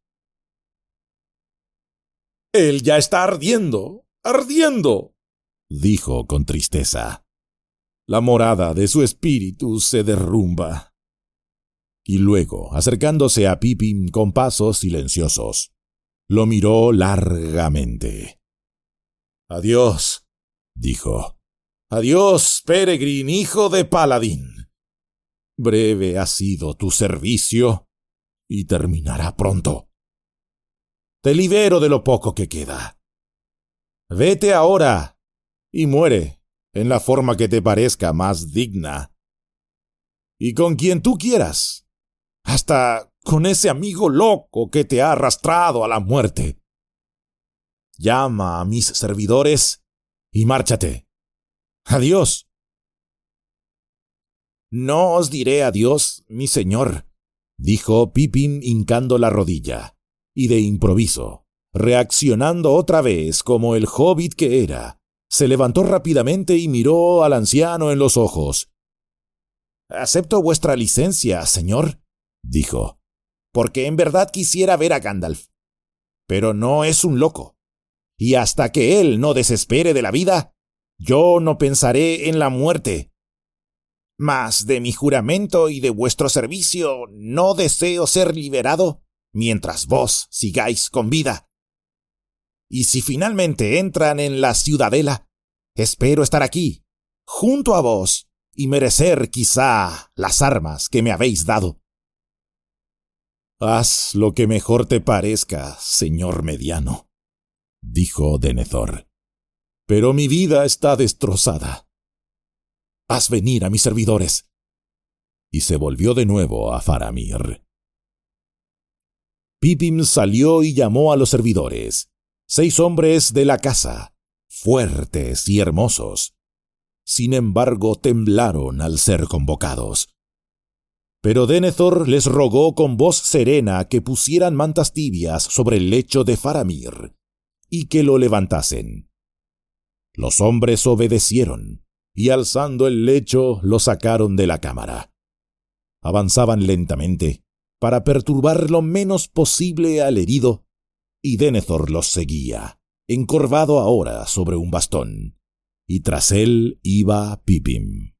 «Él ya está ardiendo, ardiendo», dijo con tristeza. «La morada de su espíritu se derrumba». Y luego, acercándose a Pippin con pasos silenciosos, lo miró largamente. «Adiós», dijo. «Adiós, Peregrin, hijo de Paladín. Breve ha sido tu servicio y terminará pronto. Te libero de lo poco que queda. Vete ahora y muere en la forma que te parezca más digna. Y con quien tú quieras, hasta con ese amigo loco que te ha arrastrado a la muerte. Llama a mis servidores y márchate. Adiós». «No os diré adiós, mi señor», dijo Pippin hincando la rodilla, y de improviso, reaccionando otra vez como el hobbit que era, se levantó rápidamente y miró al anciano en los ojos. «Acepto vuestra licencia, señor», dijo, «porque en verdad quisiera ver a Gandalf. Pero no es un loco, y hasta que él no desespere de la vida, yo no pensaré en la muerte. Mas de mi juramento y de vuestro servicio no deseo ser liberado mientras vos sigáis con vida. Y si finalmente entran en la ciudadela, espero estar aquí, junto a vos, y merecer quizá las armas que me habéis dado». «Haz lo que mejor te parezca, señor mediano», dijo Denethor. «Pero mi vida está destrozada. Haz venir a mis servidores». Y se volvió de nuevo a Faramir. Pippin salió y llamó a los servidores, 6 hombres de la casa, fuertes y hermosos. Sin embargo, temblaron al ser convocados. Pero Denethor les rogó con voz serena que pusieran mantas tibias sobre el lecho de Faramir y que lo levantasen. Los hombres obedecieron, y alzando el lecho lo sacaron de la cámara. Avanzaban lentamente, para perturbar lo menos posible al herido, y Denethor los seguía, encorvado ahora sobre un bastón, y tras él iba Pippin.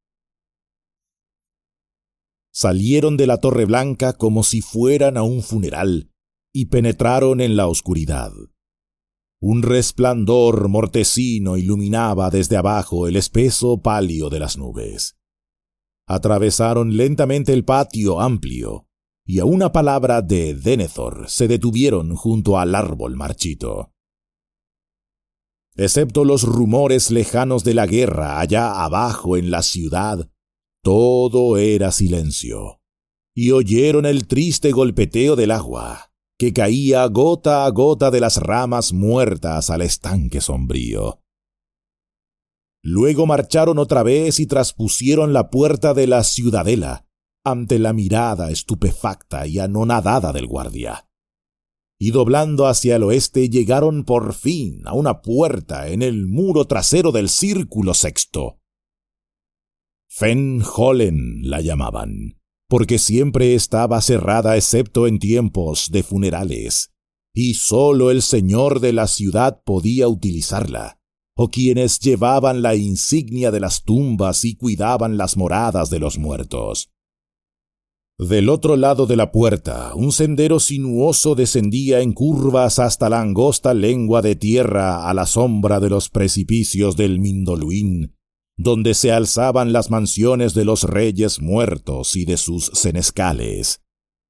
Salieron de la Torre Blanca como si fueran a un funeral, y penetraron en la oscuridad. Un resplandor mortecino iluminaba desde abajo el espeso palio de las nubes. Atravesaron lentamente el patio amplio, y a una palabra de Denethor se detuvieron junto al árbol marchito. Excepto los rumores lejanos de la guerra allá abajo en la ciudad, todo era silencio, y oyeron el triste golpeteo del agua, que caía gota a gota de las ramas muertas al estanque sombrío. Luego marcharon otra vez y traspusieron la puerta de la ciudadela, ante la mirada estupefacta y anonadada del guardia. Y doblando hacia el oeste llegaron por fin a una puerta en el muro trasero del círculo sexto. Fen Holen la llamaban, porque siempre estaba cerrada excepto en tiempos de funerales, y sólo el señor de la ciudad podía utilizarla, o quienes llevaban la insignia de las tumbas y cuidaban las moradas de los muertos. Del otro lado de la puerta, un sendero sinuoso descendía en curvas hasta la angosta lengua de tierra a la sombra de los precipicios del Mindoluín, donde se alzaban las mansiones de los reyes muertos y de sus senescales.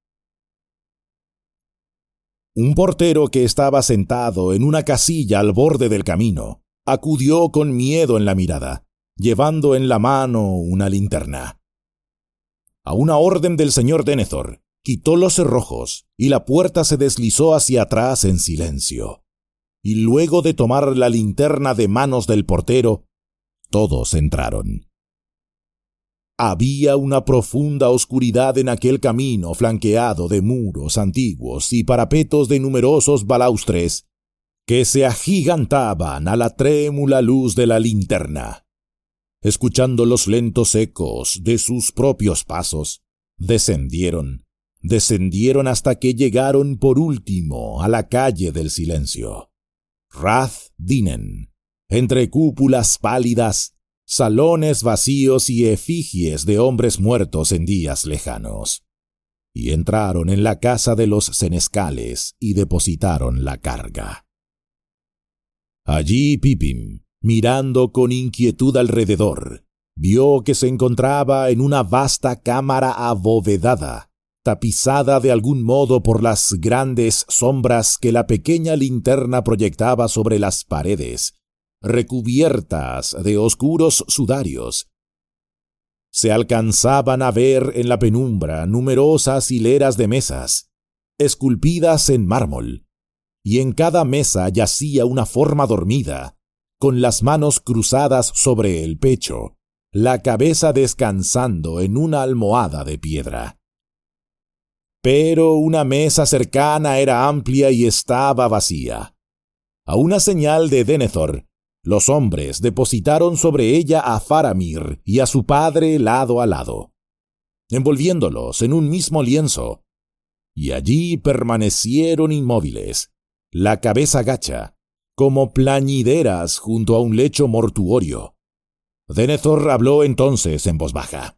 Un portero que estaba sentado en una casilla al borde del camino acudió con miedo en la mirada, llevando en la mano una linterna. A una orden del señor Denethor, quitó los cerrojos y la puerta se deslizó hacia atrás en silencio. Y luego de tomar la linterna de manos del portero, todos entraron. Había una profunda oscuridad en aquel camino flanqueado de muros antiguos y parapetos de numerosos balaustres que se agigantaban a la trémula luz de la linterna. Escuchando los lentos ecos de sus propios pasos, descendieron hasta que llegaron por último a la calle del silencio. Rath Dinen, entre cúpulas pálidas, salones vacíos y efigies de hombres muertos en días lejanos. Y entraron en la casa de los senescales y depositaron la carga. Allí Pippin, mirando con inquietud alrededor, vio que se encontraba en una vasta cámara abovedada, tapizada de algún modo por las grandes sombras que la pequeña linterna proyectaba sobre las paredes, recubiertas de oscuros sudarios. Se alcanzaban a ver en la penumbra numerosas hileras de mesas, esculpidas en mármol, y en cada mesa yacía una forma dormida, con las manos cruzadas sobre el pecho, la cabeza descansando en una almohada de piedra. Pero una mesa cercana era amplia y estaba vacía. A una señal de Denethor, los hombres depositaron sobre ella a Faramir y a su padre lado a lado, envolviéndolos en un mismo lienzo, y allí permanecieron inmóviles, la cabeza gacha, como plañideras junto a un lecho mortuorio. Denethor habló entonces en voz baja.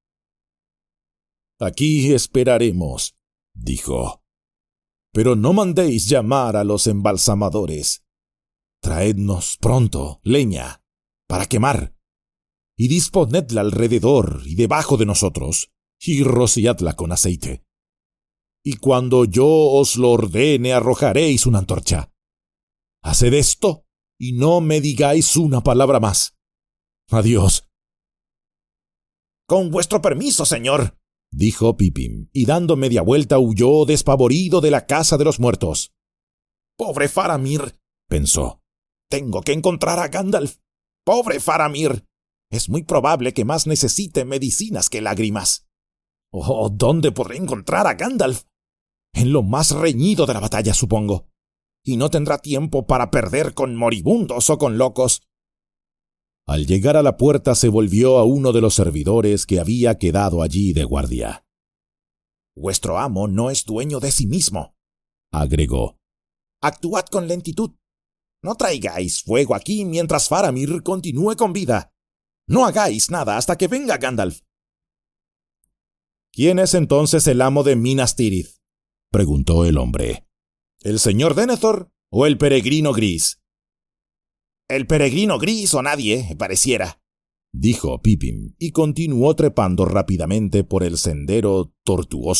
«Aquí esperaremos», dijo. «Pero no mandéis llamar a los embalsamadores. Traednos pronto leña para quemar, y disponedla alrededor y debajo de nosotros, y rociadla con aceite. Y cuando yo os lo ordene arrojaréis una antorcha. Haced esto y no me digáis una palabra más. Adiós».
«Con vuestro permiso, señor»,
dijo Pippin, y dando media vuelta huyó despavorido de la casa de los muertos.
«Pobre Faramir», pensó. «Tengo que encontrar a Gandalf. Pobre Faramir. Es muy probable que más necesite medicinas que lágrimas. Oh, ¿dónde podré encontrar a Gandalf? En lo más reñido de la batalla, supongo. Y no tendrá tiempo para perder con moribundos o con locos».
Al llegar a la puerta se volvió a uno de los servidores que había quedado allí de guardia.
«Vuestro amo no es dueño de sí mismo»,
agregó.
«Actuad con lentitud. No traigáis fuego aquí mientras Faramir continúe con vida. No hagáis nada hasta que venga Gandalf».
«¿Quién es entonces el amo de Minas Tirith?», preguntó el hombre.
«¿El señor Denethor o el peregrino gris?» «El peregrino gris o nadie, pareciera»,
dijo Pippin, y continuó trepando rápidamente por el sendero tortuoso,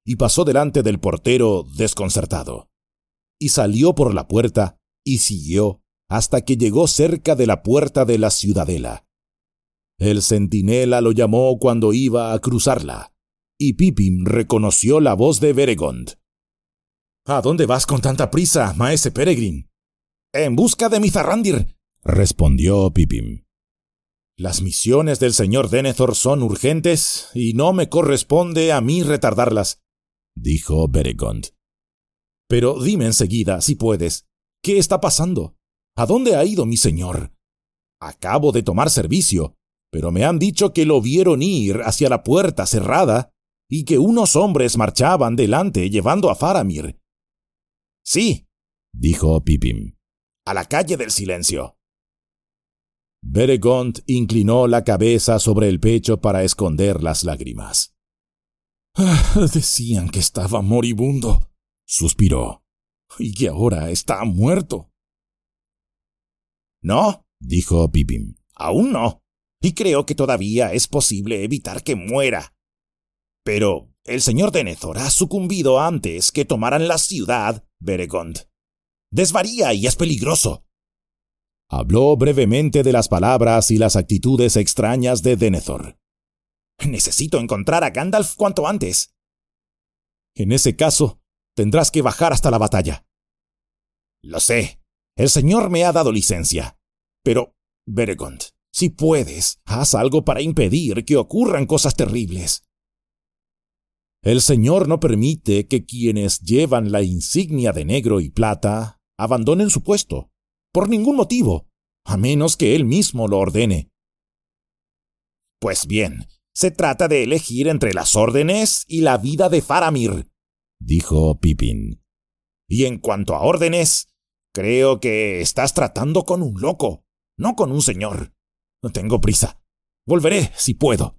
y pasó delante del portero desconcertado. Y salió por la puerta y siguió hasta que llegó cerca de la puerta de la ciudadela. El centinela lo llamó cuando iba a cruzarla, y Pippin reconoció la voz de Beregond. «¿A dónde vas con tanta prisa, maese Peregrine?» «En busca de Mithrandir», respondió Pippin. «Las misiones del señor Denethor son urgentes y no me corresponde a mí retardarlas», dijo Beregond. «Pero dime enseguida, si puedes, ¿qué está pasando? ¿A dónde ha ido mi señor? Acabo de tomar servicio, pero me han dicho que lo vieron ir hacia la puerta cerrada y que unos hombres marchaban delante llevando a Faramir». «Sí», dijo Pippin, «a la calle del silencio». Beregond inclinó la cabeza sobre el pecho para esconder las lágrimas. «Decían que estaba moribundo», suspiró, «y que ahora está muerto».
«No», dijo Pippin, «aún no, y creo que todavía es posible evitar que muera. Pero el señor Denethor ha sucumbido antes que tomaran la ciudad, Beregond. Desvaría y es peligroso».
Habló brevemente de las palabras y las actitudes extrañas de Denethor.
«Necesito encontrar a Gandalf cuanto antes».
«En ese caso, tendrás que bajar hasta la batalla».
«Lo sé. El señor me ha dado licencia. Pero, Beregond, si puedes, haz algo para impedir que ocurran cosas terribles».
«El señor no permite que quienes llevan la insignia de negro y plata abandonen su puesto, por ningún motivo, a menos que él mismo lo ordene».
«Pues bien, se trata de elegir entre las órdenes y la vida de Faramir», dijo Pippin. «Y en cuanto a órdenes, creo que estás tratando con un loco, no con un señor. Tengo prisa. Volveré si puedo».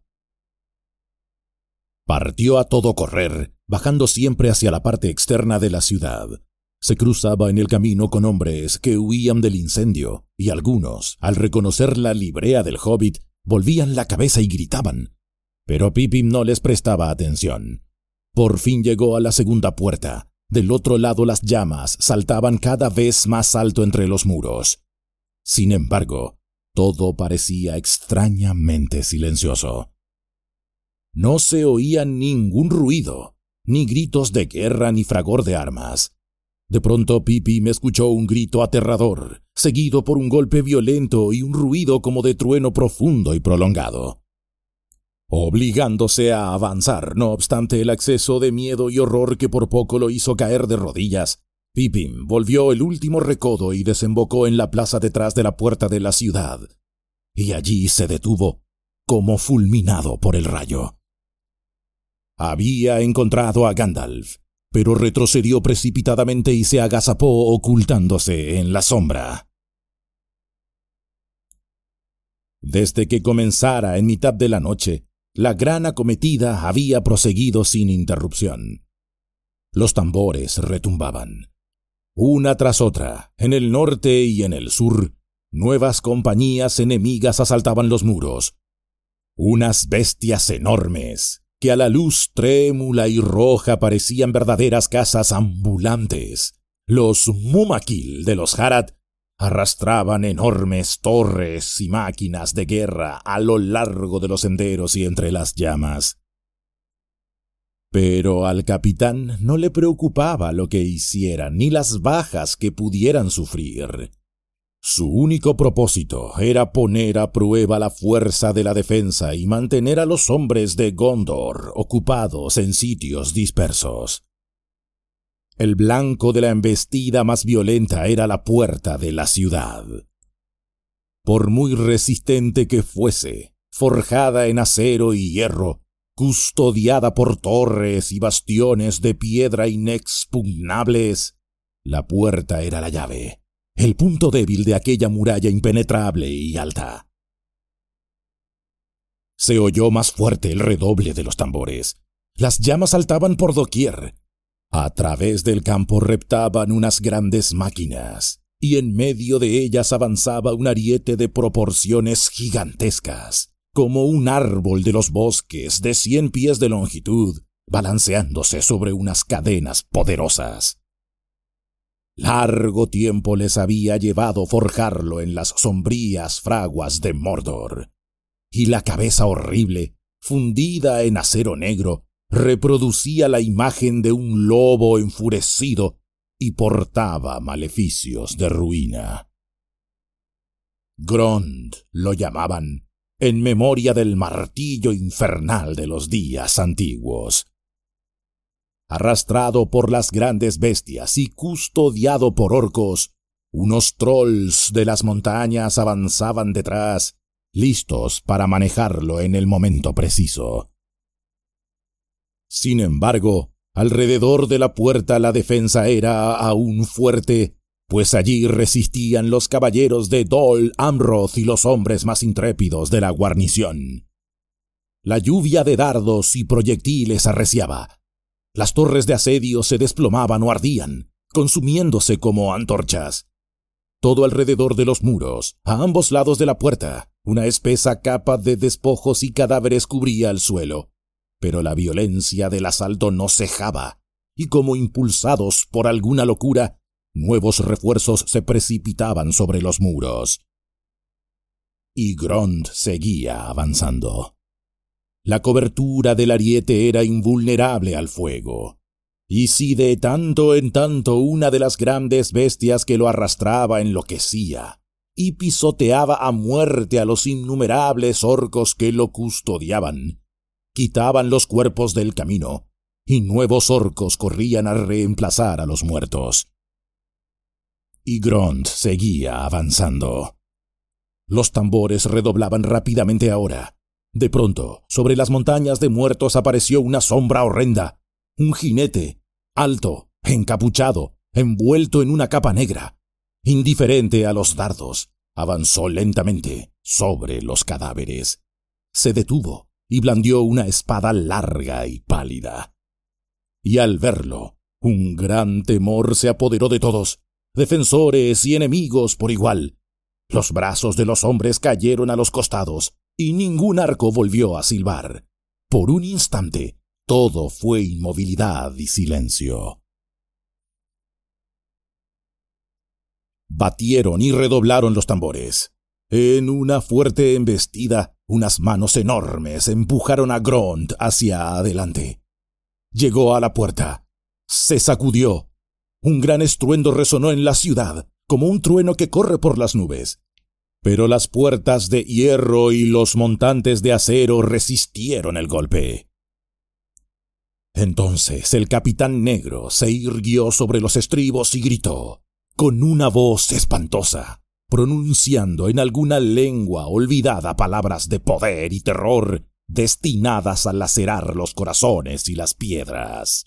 Partió a todo correr, bajando siempre hacia la parte externa de la ciudad. Se cruzaba en el camino con hombres que huían del incendio, y algunos, al reconocer la librea del hobbit, volvían la cabeza y gritaban. Pero Pippin no les prestaba atención. Por fin llegó a la segunda puerta. Del otro lado las llamas saltaban cada vez más alto entre los muros. Sin embargo, todo parecía extrañamente silencioso. No se oía ningún ruido, ni gritos de guerra ni fragor de armas. De pronto Pippin escuchó un grito aterrador, seguido por un golpe violento y un ruido como de trueno profundo y prolongado. Obligándose a avanzar, no obstante el acceso de miedo y horror que por poco lo hizo caer de rodillas, Pippin volvió el último recodo y desembocó en la plaza detrás de la puerta de la ciudad. Y allí se detuvo, como fulminado por el rayo. Había encontrado a Gandalf, pero retrocedió precipitadamente y se agazapó ocultándose en la sombra. Desde que comenzara en mitad de la noche, la gran acometida había proseguido sin interrupción. Los tambores retumbaban. Una tras otra, en el norte y en el sur, nuevas compañías enemigas asaltaban los muros. Unas bestias enormes, que a la luz trémula y roja parecían verdaderas casas ambulantes. Los Mumakil de los Harad arrastraban enormes torres y máquinas de guerra a lo largo de los senderos y entre las llamas. Pero al capitán no le preocupaba lo que hicieran ni las bajas que pudieran sufrir. Su único propósito era poner a prueba la fuerza de la defensa y mantener a los hombres de Gondor ocupados en sitios dispersos. El blanco de la embestida más violenta era la puerta de la ciudad. Por muy resistente que fuese, forjada en acero y hierro, custodiada por torres y bastiones de piedra inexpugnables, la puerta era la llave, el punto débil de aquella muralla impenetrable y alta. Se oyó más fuerte el redoble de los tambores. Las llamas saltaban por doquier. A través del campo reptaban unas grandes máquinas, y en medio de ellas avanzaba un ariete de proporciones gigantescas, como un árbol de los bosques de 100 pies de longitud balanceándose sobre unas cadenas poderosas. Largo tiempo les había llevado forjarlo en las sombrías fraguas de Mordor, y la cabeza horrible, fundida en acero negro, reproducía la imagen de un lobo enfurecido y portaba maleficios de ruina. Grond lo llamaban, en memoria del martillo infernal de los días antiguos. Arrastrado por las grandes bestias y custodiado por orcos, unos trolls de las montañas avanzaban detrás, listos para manejarlo en el momento preciso. Sin embargo, alrededor de la puerta la defensa era aún fuerte, pues allí resistían los caballeros de Dol Amroth y los hombres más intrépidos de la guarnición. La lluvia de dardos y proyectiles arreciaba. Las torres de asedio se desplomaban o ardían, consumiéndose como antorchas. Todo alrededor de los muros, a ambos lados de la puerta, una espesa capa de despojos y cadáveres cubría el suelo. Pero la violencia del asalto no cejaba, y como impulsados por alguna locura, nuevos refuerzos se precipitaban sobre los muros. Y Grond seguía avanzando. La cobertura del ariete era invulnerable al fuego, y si de tanto en tanto una de las grandes bestias que lo arrastraba enloquecía y pisoteaba a muerte a los innumerables orcos que lo custodiaban, quitaban los cuerpos del camino, y nuevos orcos corrían a reemplazar a los muertos. Y Grond seguía avanzando. Los tambores redoblaban rápidamente ahora. De pronto, sobre las montañas de muertos apareció una sombra horrenda, un jinete, alto, encapuchado, envuelto en una capa negra. Indiferente a los dardos, avanzó lentamente sobre los cadáveres. Se detuvo y blandió una espada larga y pálida. Y al verlo, un gran temor se apoderó de todos, defensores y enemigos por igual. Los brazos de los hombres cayeron a los costados, y ningún arco volvió a silbar. Por un instante, todo fue inmovilidad y silencio. Batieron y redoblaron los tambores. En una fuerte embestida, unas manos enormes empujaron a Grond hacia adelante. Llegó a la puerta. Se sacudió. Un gran estruendo resonó en la ciudad, como un trueno que corre por las nubes. Pero las puertas de hierro y los montantes de acero resistieron el golpe. Entonces el capitán negro se irguió sobre los estribos y gritó, con una voz espantosa, pronunciando en alguna lengua olvidada palabras de poder y terror destinadas a lacerar los corazones y las piedras.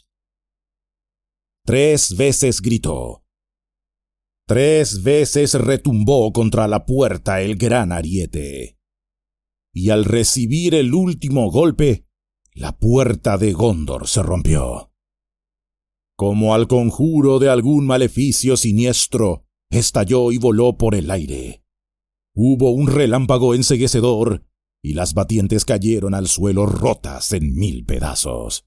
3 veces gritó. 3 veces retumbó contra la puerta el gran ariete. Y al recibir el último golpe, la puerta de Gondor se rompió. Como al conjuro de algún maleficio siniestro, estalló y voló por el aire. Hubo un relámpago enceguecedor, y las batientes cayeron al suelo rotas en 1000 pedazos.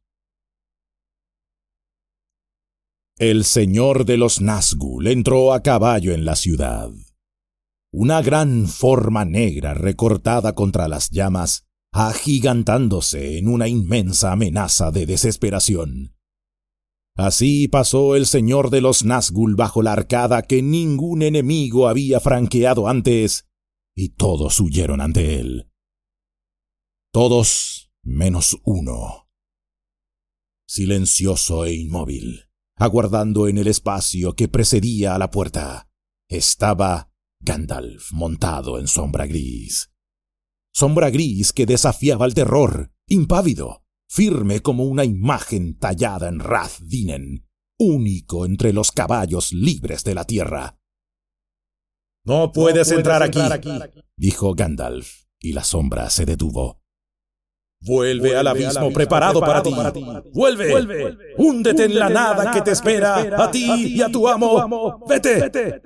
El señor de los Nazgûl entró a caballo en la ciudad. Una gran forma negra recortada contra las llamas, agigantándose en una inmensa amenaza de desesperación. Así pasó el señor de los Nazgûl bajo la arcada que ningún enemigo había franqueado antes, y todos huyeron ante él. Todos menos uno. Silencioso e inmóvil, aguardando en el espacio que precedía a la puerta, estaba Gandalf montado en Sombra Gris. Sombra Gris que desafiaba al terror, impávido, firme como una imagen tallada en Rath-Dinen, único entre los caballos libres de la tierra. «No puedes entrar aquí», dijo Gandalf, y la sombra se detuvo. «Vuelve al abismo preparado para ti. ¡Vuelve! ¡Húndete en la nada que te espera, a ti y a tu amo! ¡Vete!».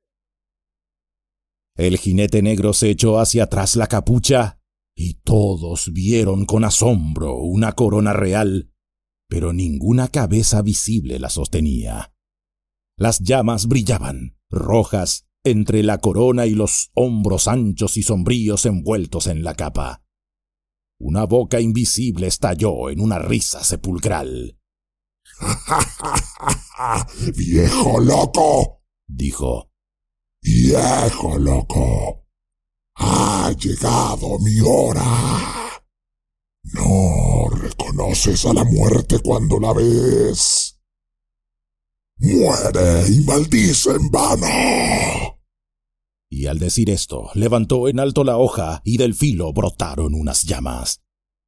El jinete negro se echó hacia atrás la capucha, y todos vieron con asombro una corona real, pero ninguna cabeza visible la sostenía. Las llamas brillaban, rojas, entre la corona y los hombros anchos y sombríos envueltos en la capa. Una boca invisible estalló en una risa sepulcral.
¡Viejo loco!,
dijo.
¡Viejo loco! ¡Ha llegado mi hora! ¿No reconoces a la muerte cuando la ves? ¡Muere y maldice en vano!
Y al decir esto, levantó en alto la hoja y del filo brotaron unas llamas.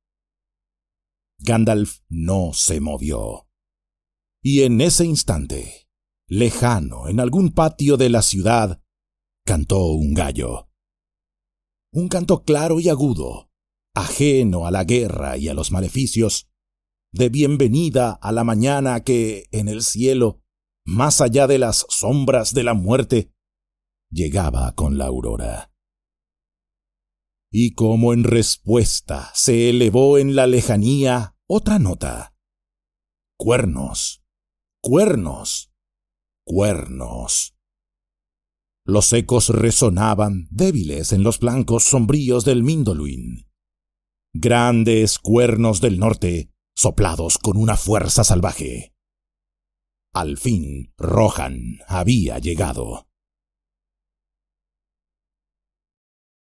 Gandalf no se movió. Y en ese instante, lejano en algún patio de la ciudad, cantó un gallo. Un canto claro y agudo, ajeno a la guerra y a los maleficios, de bienvenida a la mañana que, en el cielo, más allá de las sombras de la muerte, llegaba con la aurora. Y como en respuesta se elevó en la lejanía otra nota. Cuernos, cuernos, cuernos. Los ecos resonaban débiles en los flancos sombríos del Mindoluin. Grandes cuernos del norte, soplados con una fuerza salvaje. Al fin, Rohan había llegado.